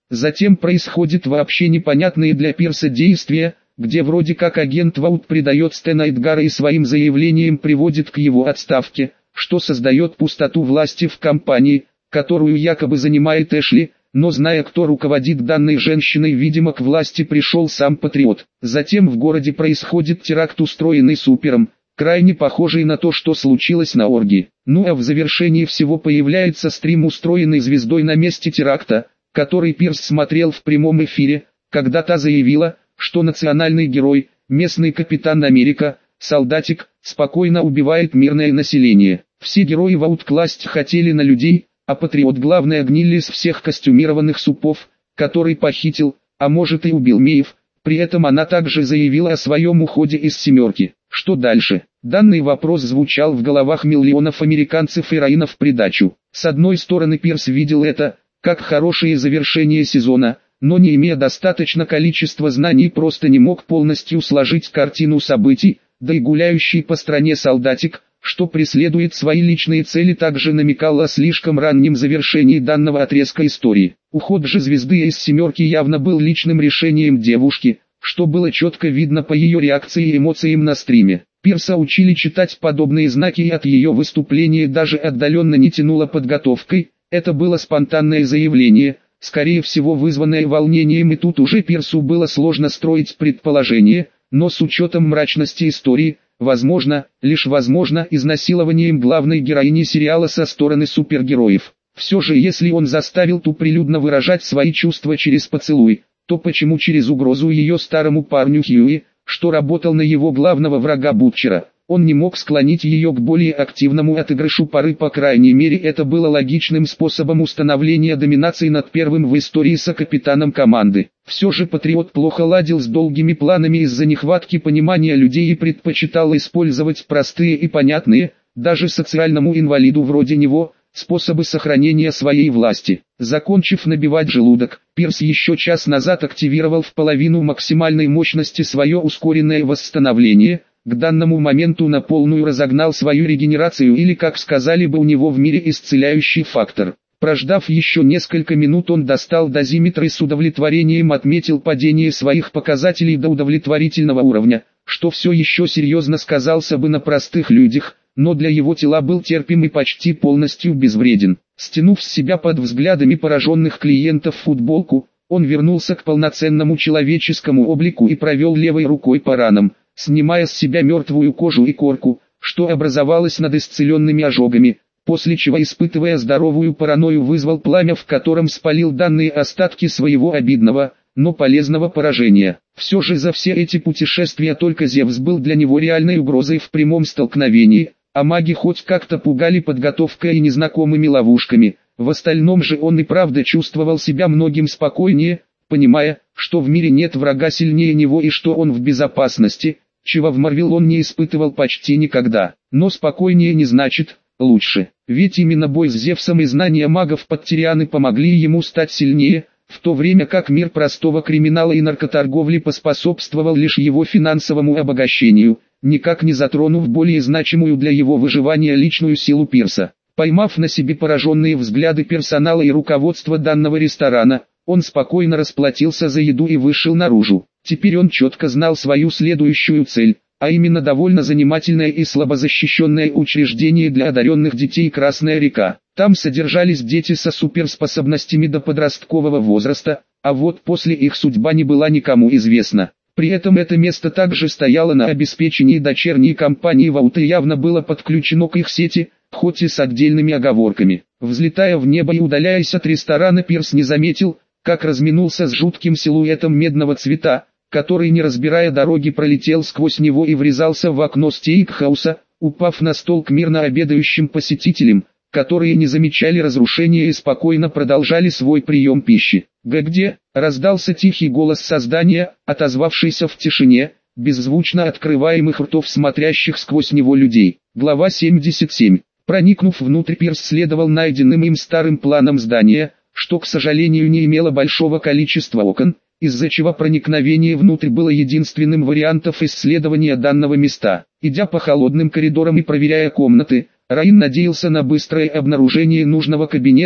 Затем происходит вообще непонятные для Пирса действия, где вроде как агент Ваут предает Стэна Эдгара и своим заявлением приводит к его отставке, что создает пустоту власти в компании, которую якобы занимает Эшли, но зная, кто руководит данной женщиной, видимо, к власти пришел сам Патриот. Затем в городе происходит теракт, устроенный Супером, крайне похожий на то, что случилось на оргии. Ну а в завершении всего появляется стрим, устроенный звездой на месте теракта, который Пирс смотрел в прямом эфире, когда та заявила, что национальный герой, местный Капитан Америка, солдатик, спокойно убивает мирное население. Все герои в Outcast хотели на людей, а Патриот главное гниль из всех костюмированных супов, который похитил, а может и убил Меев. При этом она также заявила о своем уходе из «семерки». Что дальше? Данный вопрос звучал в головах миллионов американцев и Раина в придачу. С одной стороны, Пирс видел это как хорошее завершение сезона, но не имея достаточно количества знаний, просто не мог полностью сложить картину событий, да и гуляющий по стране солдатик, что преследует свои личные цели, также намекал о слишком раннем завершении данного отрезка истории. Уход же звезды из «семерки» явно был личным решением девушки, что было четко видно по ее реакции и эмоциям на стриме. Пирса учили читать подобные знаки, и от ее выступления даже отдаленно не тянуло подготовкой. Это было спонтанное заявление, скорее всего вызванное волнением, и тут уже Пирсу было сложно строить предположение, но с учетом мрачности истории, возможно, лишь возможно, изнасилованием главной героини сериала со стороны супергероев. Все же, если он заставил ту прилюдно выражать свои чувства через поцелуй, то почему через угрозу ее старому парню Хьюи, что работал на его главного врага Бутчера? Он не мог склонить ее к более активному отыгрышу пары, по крайней мере это было логичным способом установления доминации над первым в истории сокапитаном команды. Все же Патриот плохо ладил с долгими планами из-за нехватки понимания людей и предпочитал использовать простые и понятные, даже социальному инвалиду вроде него, способы сохранения своей власти. Закончив набивать желудок, Пирс еще час назад активировал в половину максимальной мощности свое ускоренное восстановление. К данному моменту на полную разогнал свою регенерацию, или, как сказали бы у него в мире, исцеляющий фактор. Прождав еще несколько минут, он достал дозиметр и с удовлетворением отметил падение своих показателей до удовлетворительного уровня, что все еще серьезно сказался бы на простых людях, но для его тела был терпим и почти полностью безвреден. Стянув с себя под взглядами пораженных клиентов футболку, он вернулся к полноценному человеческому облику и провел левой рукой по ранам, снимая с себя мертвую кожу и корку, что образовалось над исцеленными ожогами, после чего, испытывая здоровую паранойю, вызвал пламя, в котором спалил данные остатки своего обидного, но полезного поражения. Все же за все эти путешествия только Зевс был для него реальной угрозой в прямом столкновении, а маги хоть как-то пугали подготовкой и незнакомыми ловушками. В остальном же он и правда чувствовал себя многим спокойнее, понимая, что в мире нет врага сильнее него и что он в безопасности, чего в Марвел он не испытывал почти никогда. Но спокойнее не значит лучше, ведь именно бой с Зевсом и знания магов под Тирианы помогли ему стать сильнее, в то время как мир простого криминала и наркоторговли поспособствовал лишь его финансовому обогащению, никак не затронув более значимую для его выживания личную силу Пирса. Поймав на себе пораженные взгляды персонала и руководства данного ресторана, он спокойно расплатился за еду и вышел наружу. Теперь он четко знал свою следующую цель, а именно довольно занимательное и слабозащищенное учреждение для одаренных детей «Красная река». Там содержались дети со суперспособностями до подросткового возраста, а вот после их судьба не была никому известна. При этом это место также стояло на обеспечении дочерней компании Ваут и явно было подключено к их сети, хоть и с отдельными оговорками. Взлетая в небо и удаляясь от ресторана, Пирс не заметил, как разминулся с жутким силуэтом медного цвета, который, не разбирая дороги, пролетел сквозь него и врезался в окно стейкхауса, упав на стол к мирно обедающим посетителям, которые не замечали разрушения и спокойно продолжали свой прием пищи. «Г-где?» — раздался тихий голос создания, отозвавшийся в тишине, беззвучно открываемых ртов смотрящих сквозь него людей. Глава семьдесят семь. Проникнув внутрь, Пирс следовал найденным им старым планом здания, что, к сожалению, не имело большого количества окон, из-за чего проникновение внутрь было единственным вариантом исследования данного места. Идя по холодным коридорам и проверяя комнаты, Раин надеялся на быстрое обнаружение нужного кабинета,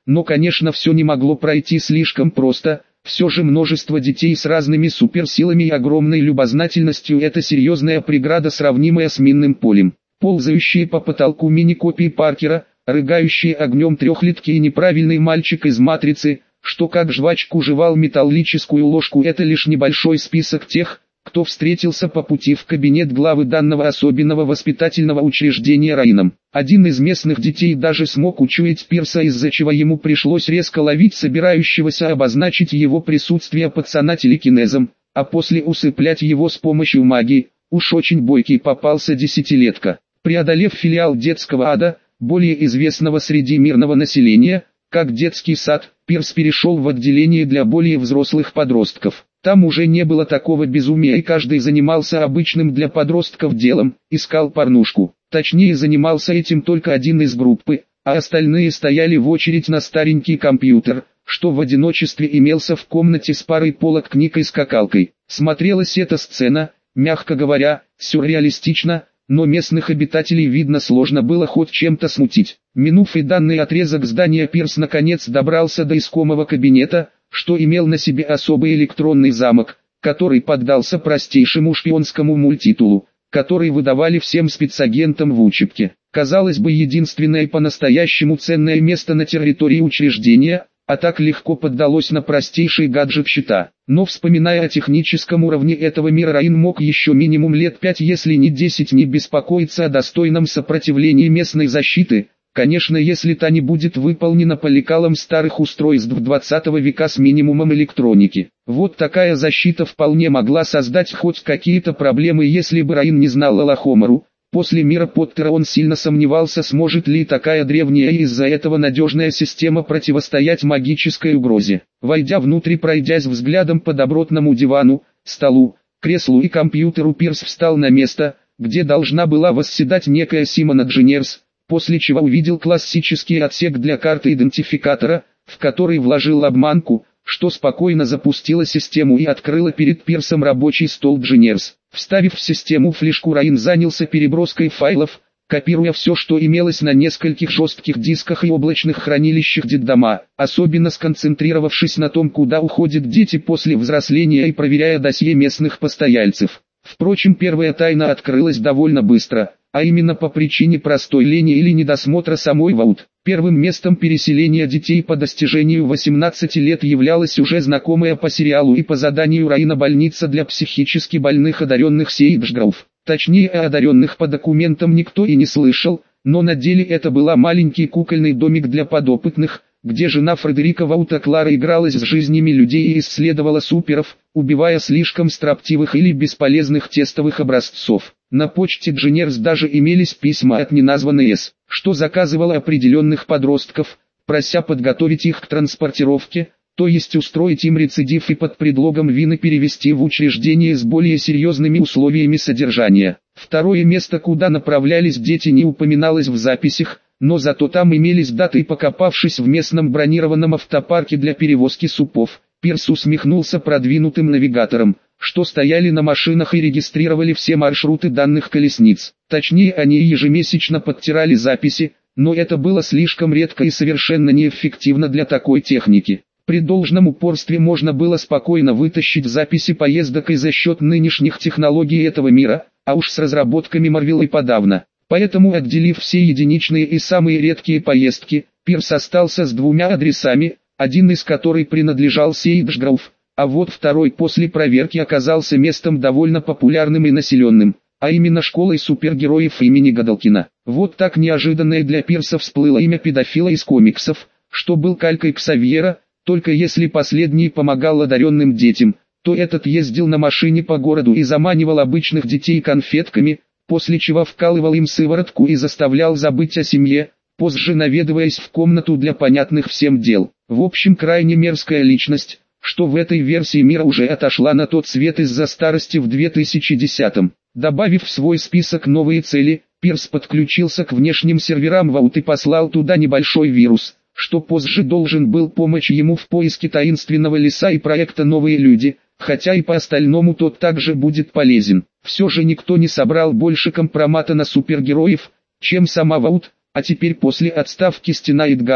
Но, конечно, все не могло пройти слишком просто. Все же множество детей с разными суперсилами и огромной любознательностью – это серьезная преграда, сравнимая с минным полем. Ползающие по потолку мини-копии Паркера, рыгающие огнем трехлетки и неправильный мальчик из «Матрицы», что как жвачку жевал металлическую ложку – это лишь небольшой список тех, кто встретился по пути в кабинет главы данного особенного воспитательного учреждения Раином. Один из местных детей даже смог учуять Пирса, из-за чего ему пришлось резко ловить собирающегося обозначить его присутствие пацана телекинезом, а после усыплять его с помощью магии. Уж очень бойкий попался десятилетка. Преодолев филиал детского ада, более известного среди мирного населения, как детский сад, Пирс перешел в отделение для более взрослых подростков. Там уже не было такого безумия, и каждый занимался обычным для подростков делом, искал порнушку. Точнее, занимался этим только один из группы, а остальные стояли в очередь на старенький компьютер, что в одиночестве имелся в комнате с парой полок книг и скакалкой. Смотрелась эта сцена, мягко говоря, сюрреалистично, но местных обитателей, видно, сложно было хоть чем-то смутить. Минув и данный отрезок здания, Пирс наконец добрался до искомого кабинета, что имел на себе особый электронный замок, который поддался простейшему шпионскому мультитулу, который выдавали всем спецагентам в учебке. Казалось бы, единственное по-настоящему ценное место на территории учреждения, а так легко поддалось на простейший гаджет щита. Но, вспоминая о техническом уровне этого мира, Раин мог еще минимум лет пять, если не десять, не беспокоиться о достойном сопротивлении местной защиты. Конечно, если та не будет выполнена по лекалам старых устройств двадцатого века с минимумом электроники. Вот такая защита вполне могла создать хоть какие-то проблемы, если бы Раин не знал Алахомару. После мира Поттера он сильно сомневался, сможет ли такая древняя и из-за этого надежная система противостоять магической угрозе. Войдя внутрь, пройдясь взглядом по добротному дивану, столу, креслу и компьютеру, Пирс встал на место, где должна была восседать некая Симона Дженнерс, после чего увидел классический отсек для карты идентификатора, в который вложил обманку, что спокойно запустила систему и открыла перед Пирсом рабочий стол Дженнерс. Вставив в систему флешку, Раин занялся переброской файлов, копируя все, что имелось на нескольких жестких дисках и облачных хранилищах детдома, особенно сконцентрировавшись на том, куда уходят дети после взросления, и проверяя досье местных постояльцев. Впрочем, первая тайна открылась довольно быстро, а именно по причине простой лени или недосмотра самой Ваут. Первым местом переселения детей по достижению восемнадцати лет являлась уже знакомая по сериалу и по заданию Раина больница для психически больных одаренных Сейдж-Гроув. Точнее, о одаренных по документам никто и не слышал, но на деле это была маленький кукольный домик для подопытных, где жена Фредерика Ваута Клара игралась с жизнями людей и исследовала суперов, убивая слишком строптивых или бесполезных тестовых образцов. На почте Дженнерс даже имелись письма от неназванной С, что заказывала определенных подростков, прося подготовить их к транспортировке, то есть устроить им рецидив и под предлогом вины перевести в учреждение с более серьезными условиями содержания. Второе место, куда направлялись дети, не упоминалось в записях, но зато там имелись даты, и покопавшись в местном бронированном автопарке для перевозки супов, Пирс усмехнулся продвинутым навигатором, что стояли на машинах и регистрировали все маршруты данных колесниц. Точнее, они ежемесячно подтирали записи, но это было слишком редко и совершенно неэффективно для такой техники. При должном упорстве можно было спокойно вытащить записи поездок и за счет нынешних технологий этого мира, а уж с разработками Марвел и подавно. Поэтому, отделив все единичные и самые редкие поездки, Пирс остался с двумя адресами, один из которых принадлежал Сейдж-Гроув, а вот второй после проверки оказался местом довольно популярным и населенным, а именно школой супергероев имени Гадалкина. Вот так неожиданное для Пирса всплыло имя педофила из комиксов, что был калькой Ксавьера, только если последний помогал одаренным детям, то этот ездил на машине по городу и заманивал обычных детей конфетками, после чего вкалывал им сыворотку и заставлял забыть о семье, позже наведываясь в комнату для понятных всем дел. В общем, крайне мерзкая личность, что в этой версии мира уже отошла на тот свет из-за старости в две тысячи десятом. Добавив в свой список новые цели, Пирс подключился к внешним серверам Ваут и послал туда небольшой вирус, что позже должен был помочь ему в поиске таинственного леса и проекта «Новые люди», хотя и по остальному тот также будет полезен. Все же никто не собрал больше компромата на супергероев, чем сама Ваут, а теперь после отставки Стена Эдгара,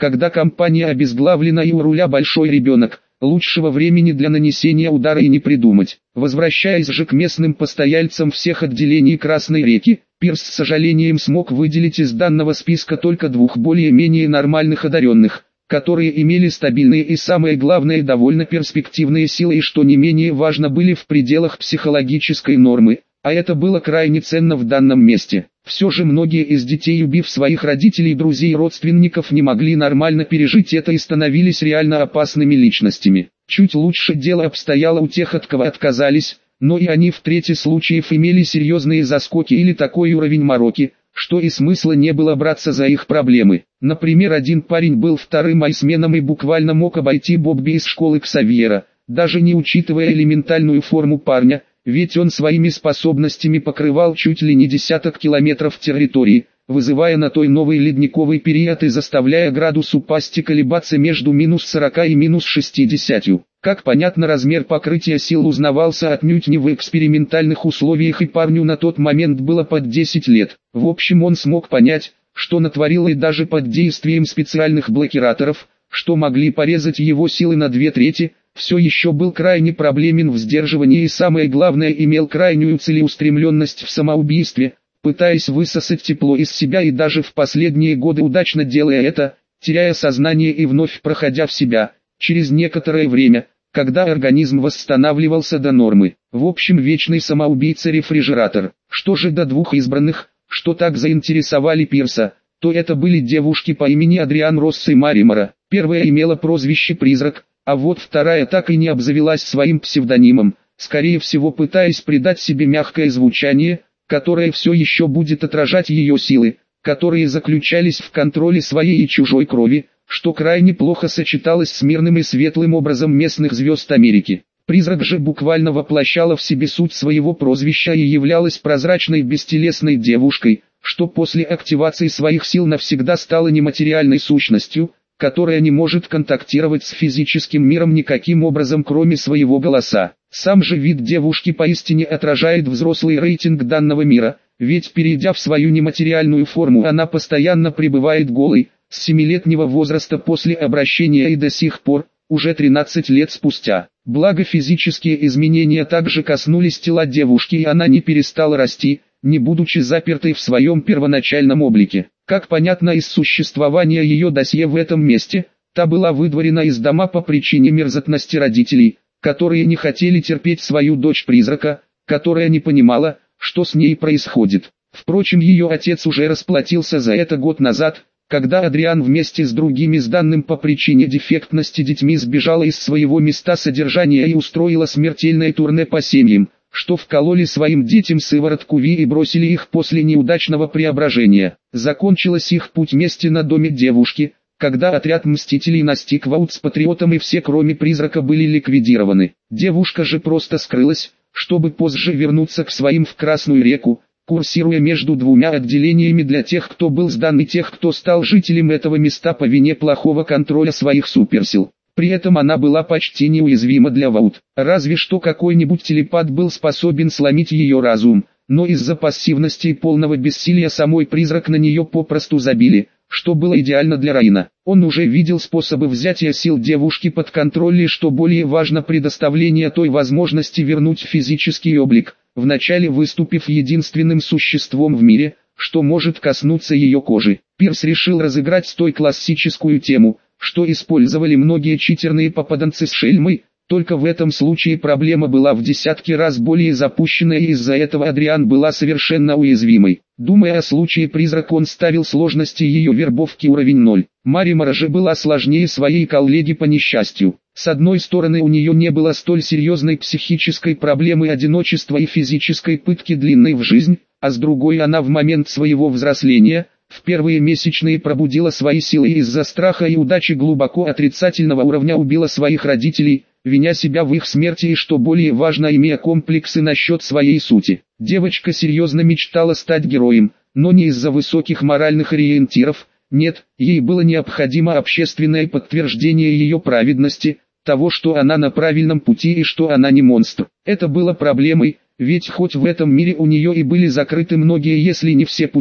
Когда компания обезглавлена и у руля большой ребенок, лучшего времени для нанесения удара и не придумать. Возвращаясь же к местным постояльцам всех отделений Красной реки, Пирс с сожалением смог выделить из данного списка только двух более-менее нормальных одаренных, которые имели стабильные и, самое главное, довольно перспективные силы и, что не менее важно, были в пределах психологической нормы, а это было крайне ценно в данном месте. Все же многие из детей, убив своих родителей, друзей и родственников, не могли нормально пережить это и становились реально опасными личностями. Чуть лучше дело обстояло у тех, от кого отказались, но и они в трети случаев имели серьезные заскоки или такой уровень мороки, что и смысла не было браться за их проблемы. Например, один парень был вторым айсменом и буквально мог обойти Бобби из школы Ксавьера, даже не учитывая элементальную форму парня, ведь он своими способностями покрывал чуть ли не десяток километров территории, вызывая на той новый ледниковый период и заставляя градус упасть и колебаться между минус сорока и минус шестидесятью. Как понятно, размер покрытия сил узнавался отнюдь не в экспериментальных условиях, и парню на тот момент было под десять лет. В общем, он смог понять, что натворил, и даже под действием специальных блокираторов, что могли порезать его силы на две трети, все еще был крайне проблемен в сдерживании и, самое главное, имел крайнюю целеустремленность в самоубийстве, пытаясь высосать тепло из себя и даже в последние годы удачно делая это, теряя сознание и вновь проходя в себя, через некоторое время, когда организм восстанавливался до нормы. В общем, вечный самоубийца-рефрижератор. Что же до двух избранных, что так заинтересовали Пирса, то это были девушки по имени Адриан Росс и Маримора. Первая имела прозвище «Призрак», а вот вторая так и не обзавелась своим псевдонимом, скорее всего пытаясь придать себе мягкое звучание, которое все еще будет отражать ее силы, которые заключались в контроле своей и чужой крови, что крайне плохо сочеталось с мирным и светлым образом местных звезд Америки. Призрак же буквально воплощала в себе суть своего прозвища и являлась прозрачной бестелесной девушкой, что после активации своих сил навсегда стала нематериальной сущностью, которая не может контактировать с физическим миром никаким образом, кроме своего голоса. Сам же вид девушки поистине отражает взрослый рейтинг данного мира, ведь перейдя в свою нематериальную форму, она постоянно пребывает голой, с семилетнего возраста после обращения и до сих пор, уже тринадцать лет спустя. Благо физические изменения также коснулись тела девушки, и она не перестала расти, не будучи запертой в своем первоначальном облике. Как понятно из существования ее досье в этом месте, та была выдворена из дома по причине мерзотности родителей, которые не хотели терпеть свою дочь-призрака, которая не понимала, что с ней происходит. Впрочем, ее отец уже расплатился за это год назад, когда Адриан вместе с другими с данным по причине дефектности детьми сбежала из своего места содержания и устроила смертельное турне по семьям, что вкололи своим детям сыворотку Ви и бросили их после неудачного преображения. Закончилась их путь мести на доме девушки, когда отряд мстителей настиг Ваут с патриотом и все кроме призрака были ликвидированы. Девушка же просто скрылась, чтобы позже вернуться к своим в Красную реку, курсируя между двумя отделениями для тех, кто был сдан, и тех, кто стал жителем этого места по вине плохого контроля своих суперсил. При этом она была почти неуязвима для Ваут. Разве что какой-нибудь телепат был способен сломить ее разум, но из-за пассивности и полного бессилия самой призрак на нее попросту забили, что было идеально для Раина. Он уже видел способы взятия сил девушки под контроль и, что более важно, предоставление той возможности вернуть физический облик, вначале выступив единственным существом в мире, что может коснуться ее кожи. Пирс решил разыграть той классическую тему, что использовали многие читерные попаданцы с шельмой, только в этом случае проблема была в десятки раз более запущенная, и из-за этого Адриан была совершенно уязвимой. Думая о случае призрак, он ставил сложности ее вербовки уровень ноль. Маримора же была сложнее своей коллеги по несчастью. С одной стороны, у нее не было столь серьезной психической проблемы одиночества и физической пытки длинной в жизнь, а с другой, она в момент своего взросления, в первые месячные, пробудила свои силы и из-за страха и удачи глубоко отрицательного уровня убила своих родителей, виня себя в их смерти и, что более важно, имея комплексы насчет своей сути. Девочка серьезно мечтала стать героем, но не из-за высоких моральных ориентиров, нет, ей было необходимо общественное подтверждение ее праведности, того, что она на правильном пути и что она не монстр. Это было проблемой, ведь хоть в этом мире у нее и были закрыты многие, если не все пути,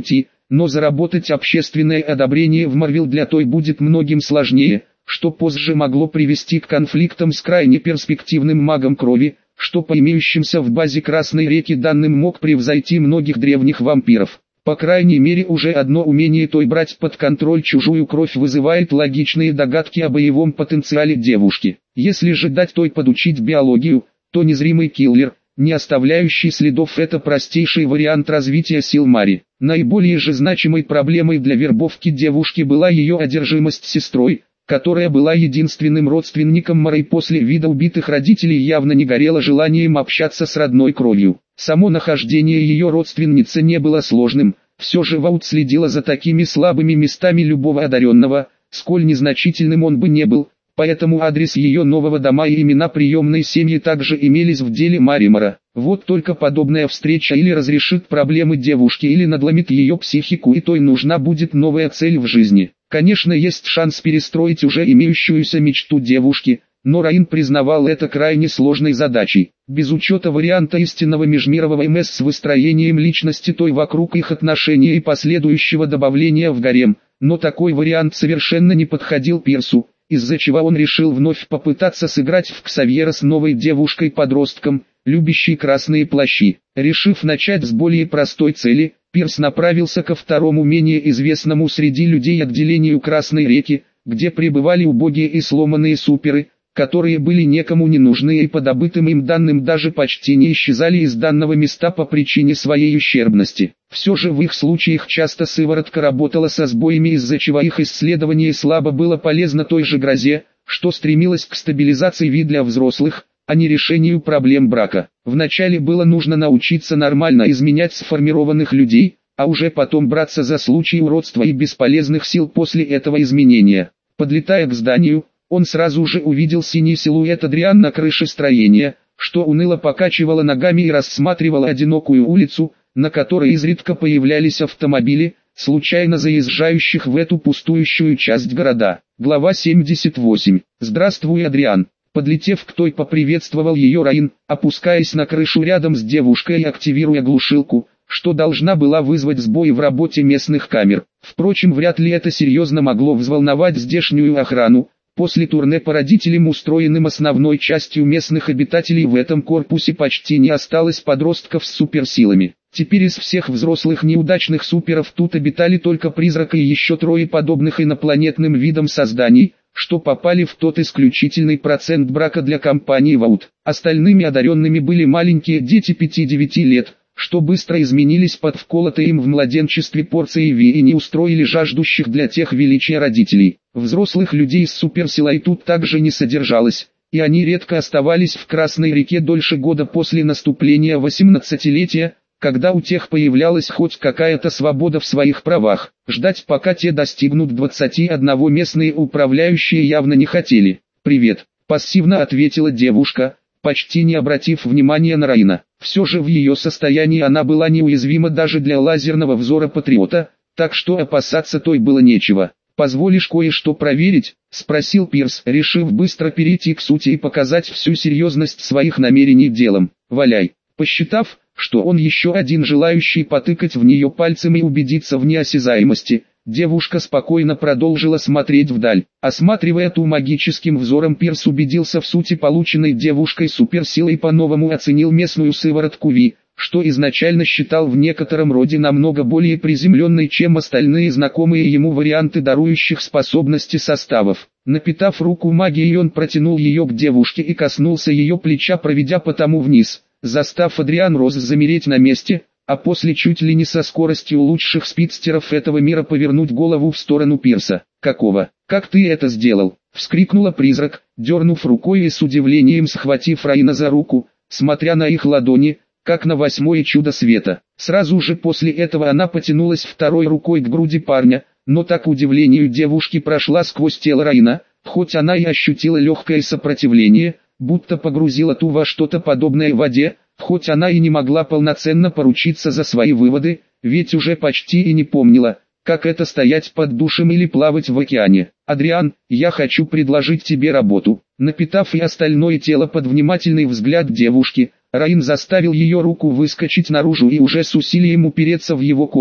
но заработать общественное одобрение в Марвел для той будет многим сложнее, что позже могло привести к конфликтам с крайне перспективным магом крови, что по имеющимся в базе Красной реки данным мог превзойти многих древних вампиров. По крайней мере уже одно умение той брать под контроль чужую кровь вызывает логичные догадки о боевом потенциале девушки. Если же дать той подучить биологию, то незримый киллер, не оставляющий следов, это простейший вариант развития сил Мари. Наиболее же значимой проблемой для вербовки девушки была ее одержимость сестрой, которая была единственным родственником Мары после вида убитых родителей, явно не горела желанием общаться с родной кровью. Само нахождение ее родственницы не было сложным, все же Ваут следила за такими слабыми местами любого одаренного, сколь незначительным он бы не был, поэтому адрес ее нового дома и имена приемной семьи также имелись в деле Маримара. Вот только подобная встреча или разрешит проблемы девушки, или надломит ее психику, и той нужна будет новая цель в жизни. Конечно, есть шанс перестроить уже имеющуюся мечту девушки, но Раин признавал это крайне сложной задачей. Без учета варианта истинного межмирового МС с выстроением личности той вокруг их отношения и последующего добавления в гарем, но такой вариант совершенно не подходил Пирсу, из-за чего он решил вновь попытаться сыграть в Ксавьера с новой девушкой-подростком, любящей красные плащи. Решив начать с более простой цели, Пирс направился ко второму менее известному среди людей отделению Красной реки, где пребывали убогие и сломанные суперы, которые были никому не нужны и по добытым им данным даже почти не исчезали из данного места по причине своей ущербности. Все же в их случаях часто сыворотка работала со сбоями, из-за чего их исследование слабо было полезно той же грозе, что стремилась к стабилизации Ви для взрослых, а не решению проблем брака. Вначале было нужно научиться нормально изменять сформированных людей, а уже потом браться за случаи уродства и бесполезных сил после этого изменения. Подлетая к зданию, он сразу же увидел синий силуэт Адриан на крыше строения, что уныло покачивало ногами и рассматривало одинокую улицу, на которой изредка появлялись автомобили, случайно заезжающих в эту пустующую часть города. Глава семьдесят восемь. «Здравствуй, Адриан». Подлетев к той, поприветствовал ее Раин, опускаясь на крышу рядом с девушкой и активируя глушилку, что должна была вызвать сбой в работе местных камер. Впрочем, вряд ли это серьезно могло взволновать здешнюю охрану. После турне по родителям, устроенным основной частью местных обитателей, в этом корпусе почти не осталось подростков с суперсилами. Теперь из всех взрослых неудачных суперов тут обитали только призрак и еще трое подобных инопланетным видам созданий, что попали в тот исключительный процент брака для компании Ваут. Остальными одаренными были маленькие дети пяти-девяти лет, что быстро изменились под вколотые им в младенчестве порции Ви и не устроили жаждущих для тех величия родителей. Взрослых людей с суперсилой тут также не содержалось, и они редко оставались в Красной реке дольше года после наступления восемнадцатилетия, когда у тех появлялась хоть какая-то свобода в своих правах. Ждать, пока те достигнут двадцати одного, местные управляющие явно не хотели. «Привет», — пассивно ответила девушка, почти не обратив внимания на Раина. Все же в ее состоянии она была неуязвима даже для лазерного взора Патриота, так что опасаться той было нечего. «Позволишь кое-что проверить?» — спросил Пирс, решив быстро перейти к сути и показать всю серьезность своих намерений делом. «Валяй». Посчитав, что он еще один желающий потыкать в нее пальцем и убедиться в неосязаемости, девушка спокойно продолжила смотреть вдаль. Осматривая ту магическим взором, Пирс убедился в сути полученной девушкой суперсилой и по-новому оценил местную сыворотку Ви, что изначально считал в некотором роде намного более приземленной, чем остальные знакомые ему варианты дарующих способности составов. Напитав руку магией, он протянул ее к девушке и коснулся ее плеча, проведя по тому вниз, застав Адриан Роз замереть на месте, а после чуть ли не со скоростью лучших спидстеров этого мира повернуть голову в сторону Пирса. «Какого? Как ты это сделал?» — вскрикнула призрак, дернув рукой и с удивлением схватив Раина за руку, смотря на их ладони, как на восьмое чудо света. Сразу же после этого она потянулась второй рукой к груди парня, но так, к удивлению девушки, прошла сквозь тело Раина, хоть она и ощутила легкое сопротивление, будто погрузила ту во что-то подобное в воде, хоть она и не могла полноценно поручиться за свои выводы, ведь уже почти и не помнила, как это стоять под душем или плавать в океане. «Адриан, я хочу предложить тебе работу». Напитав и остальное тело под внимательный взгляд девушки, Раин заставил ее руку выскочить наружу и уже с усилием упереться в его кожу,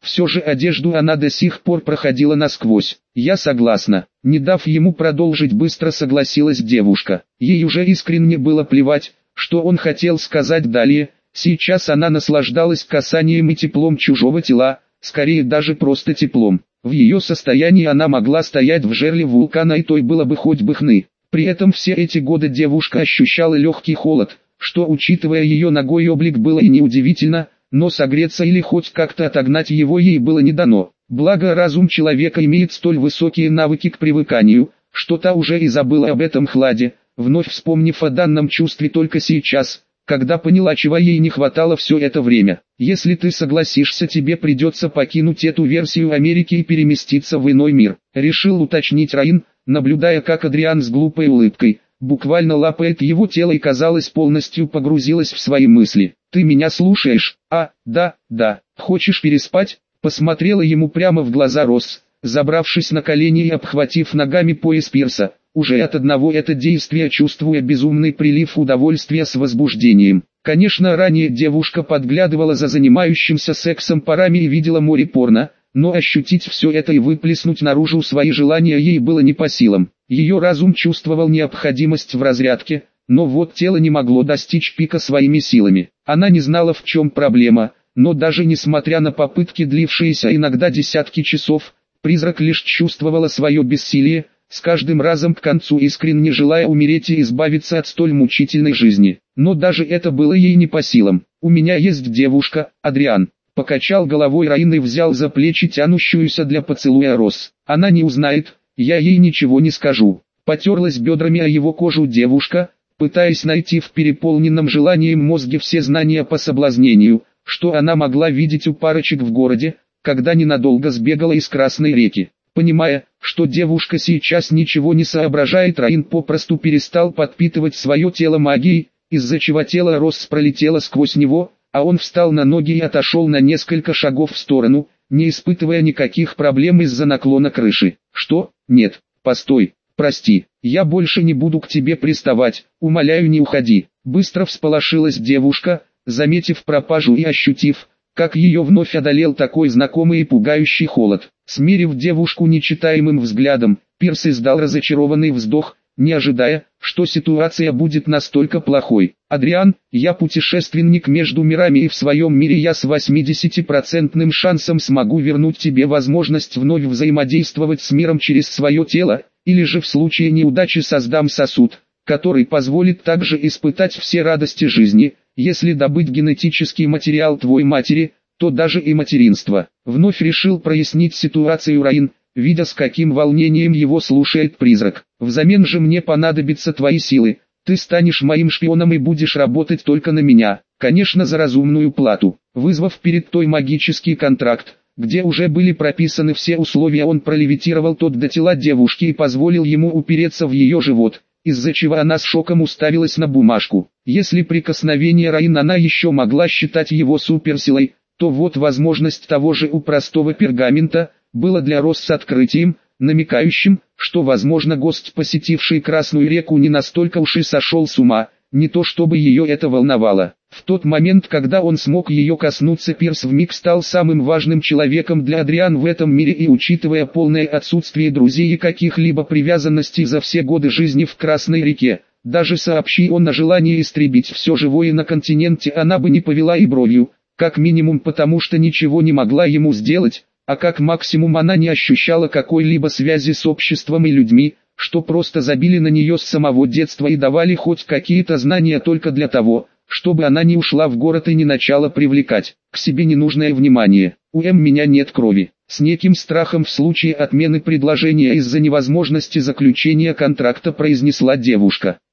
Все же одежду она до сих пор проходила насквозь. «Я согласна». Не дав ему продолжить, быстро согласилась девушка. Ей уже искренне было плевать, что он хотел сказать далее. Сейчас она наслаждалась касанием и теплом чужого тела, скорее даже просто теплом. В ее состоянии она могла стоять в жерле вулкана, и той было бы хоть бы хны. При этом все эти годы девушка ощущала легкий холод, что, учитывая ее нагой облик, было и неудивительно, но согреться или хоть как-то отогнать его ей было не дано. Благо разум человека имеет столь высокие навыки к привыканию, что та уже и забыла об этом хладе, вновь вспомнив о данном чувстве только сейчас, когда поняла, чего ей не хватало все это время. «Если ты согласишься, тебе придется покинуть эту версию Америки и переместиться в иной мир», — решил уточнить Раин, наблюдая, как Адриан с глупой улыбкой буквально лапает его тело и, казалось, полностью погрузилась в свои мысли. «Ты меня слушаешь?» «А, да, да. Хочешь переспать?» Посмотрела ему прямо в глаза Росс, забравшись на колени и обхватив ногами пояс пирса, уже от одного это действия чувствуя безумный прилив удовольствия с возбуждением. Конечно, ранее девушка подглядывала за занимающимся сексом парами и видела море порно, но ощутить все это и выплеснуть наружу свои желания ей было не по силам. Ее разум чувствовал необходимость в разрядке, но вот тело не могло достичь пика своими силами. Она не знала, в чем проблема, но даже несмотря на попытки, длившиеся иногда десятки часов, призрак лишь чувствовала свое бессилие, с каждым разом к концу искренне желая умереть и избавиться от столь мучительной жизни. Но даже это было ей не по силам. «У меня есть девушка, Адриан». Покачал головой Раин и взял за плечи тянущуюся для поцелуя Росс. «Она не узнает, я ей ничего не скажу». Потерлась бедрами о его кожу девушка, пытаясь найти в переполненном желанием мозге все знания по соблазнению, что она могла видеть у парочек в городе, когда ненадолго сбегала из Красной реки. Понимая, что девушка сейчас ничего не соображает, Раин попросту перестал подпитывать свое тело магией, из-за чего тело Росс пролетело сквозь него, а он встал на ноги и отошел на несколько шагов в сторону, не испытывая никаких проблем из-за наклона крыши. «Что? Нет, постой, прости, я больше не буду к тебе приставать, умоляю, не уходи». Быстро всполошилась девушка, заметив пропажу и ощутив, как ее вновь одолел такой знакомый и пугающий холод. Смирив девушку нечитаемым взглядом, Пирс издал разочарованный вздох, не ожидая, что ситуация будет настолько плохой. «Адриан, я путешественник между мирами, и в своем мире я с восьмидесятипроцентным шансом смогу вернуть тебе возможность вновь взаимодействовать с миром через свое тело, или же в случае неудачи создам сосуд, который позволит также испытать все радости жизни. Если добыть генетический материал твоей матери, то даже и материнство». Вновь решил прояснить ситуацию Раин, видя, с каким волнением его слушает призрак. «Взамен же мне понадобятся твои силы, ты станешь моим шпионом и будешь работать только на меня, конечно, за разумную плату». Вызвав перед той магический контракт, где уже были прописаны все условия, он пролевитировал тот до тела девушки и позволил ему упереться в ее живот, из-за чего она с шоком уставилась на бумажку. Если прикосновение Раин она еще могла считать его суперсилой, то вот возможность того же у простого пергамента было для Росс открытием, намекающим, что возможно гость, посетивший Красную реку, не настолько уж и сошел с ума, не то чтобы ее это волновало. В тот момент, когда он смог ее коснуться, Пирс вмиг стал самым важным человеком для Адриан в этом мире, и учитывая полное отсутствие друзей и каких-либо привязанностей за все годы жизни в Красной реке, даже сообщи он о желании истребить все живое на континенте, она бы не повела и бровью, как минимум потому, что ничего не могла ему сделать, а как максимум она не ощущала какой-либо связи с обществом и людьми, что просто забили на нее с самого детства и давали хоть какие-то знания только для того, чтобы она не ушла в город и не начала привлекать к себе ненужное внимание. «У М меня нет крови», — с неким страхом в случае отмены предложения из-за невозможности заключения контракта произнесла девушка.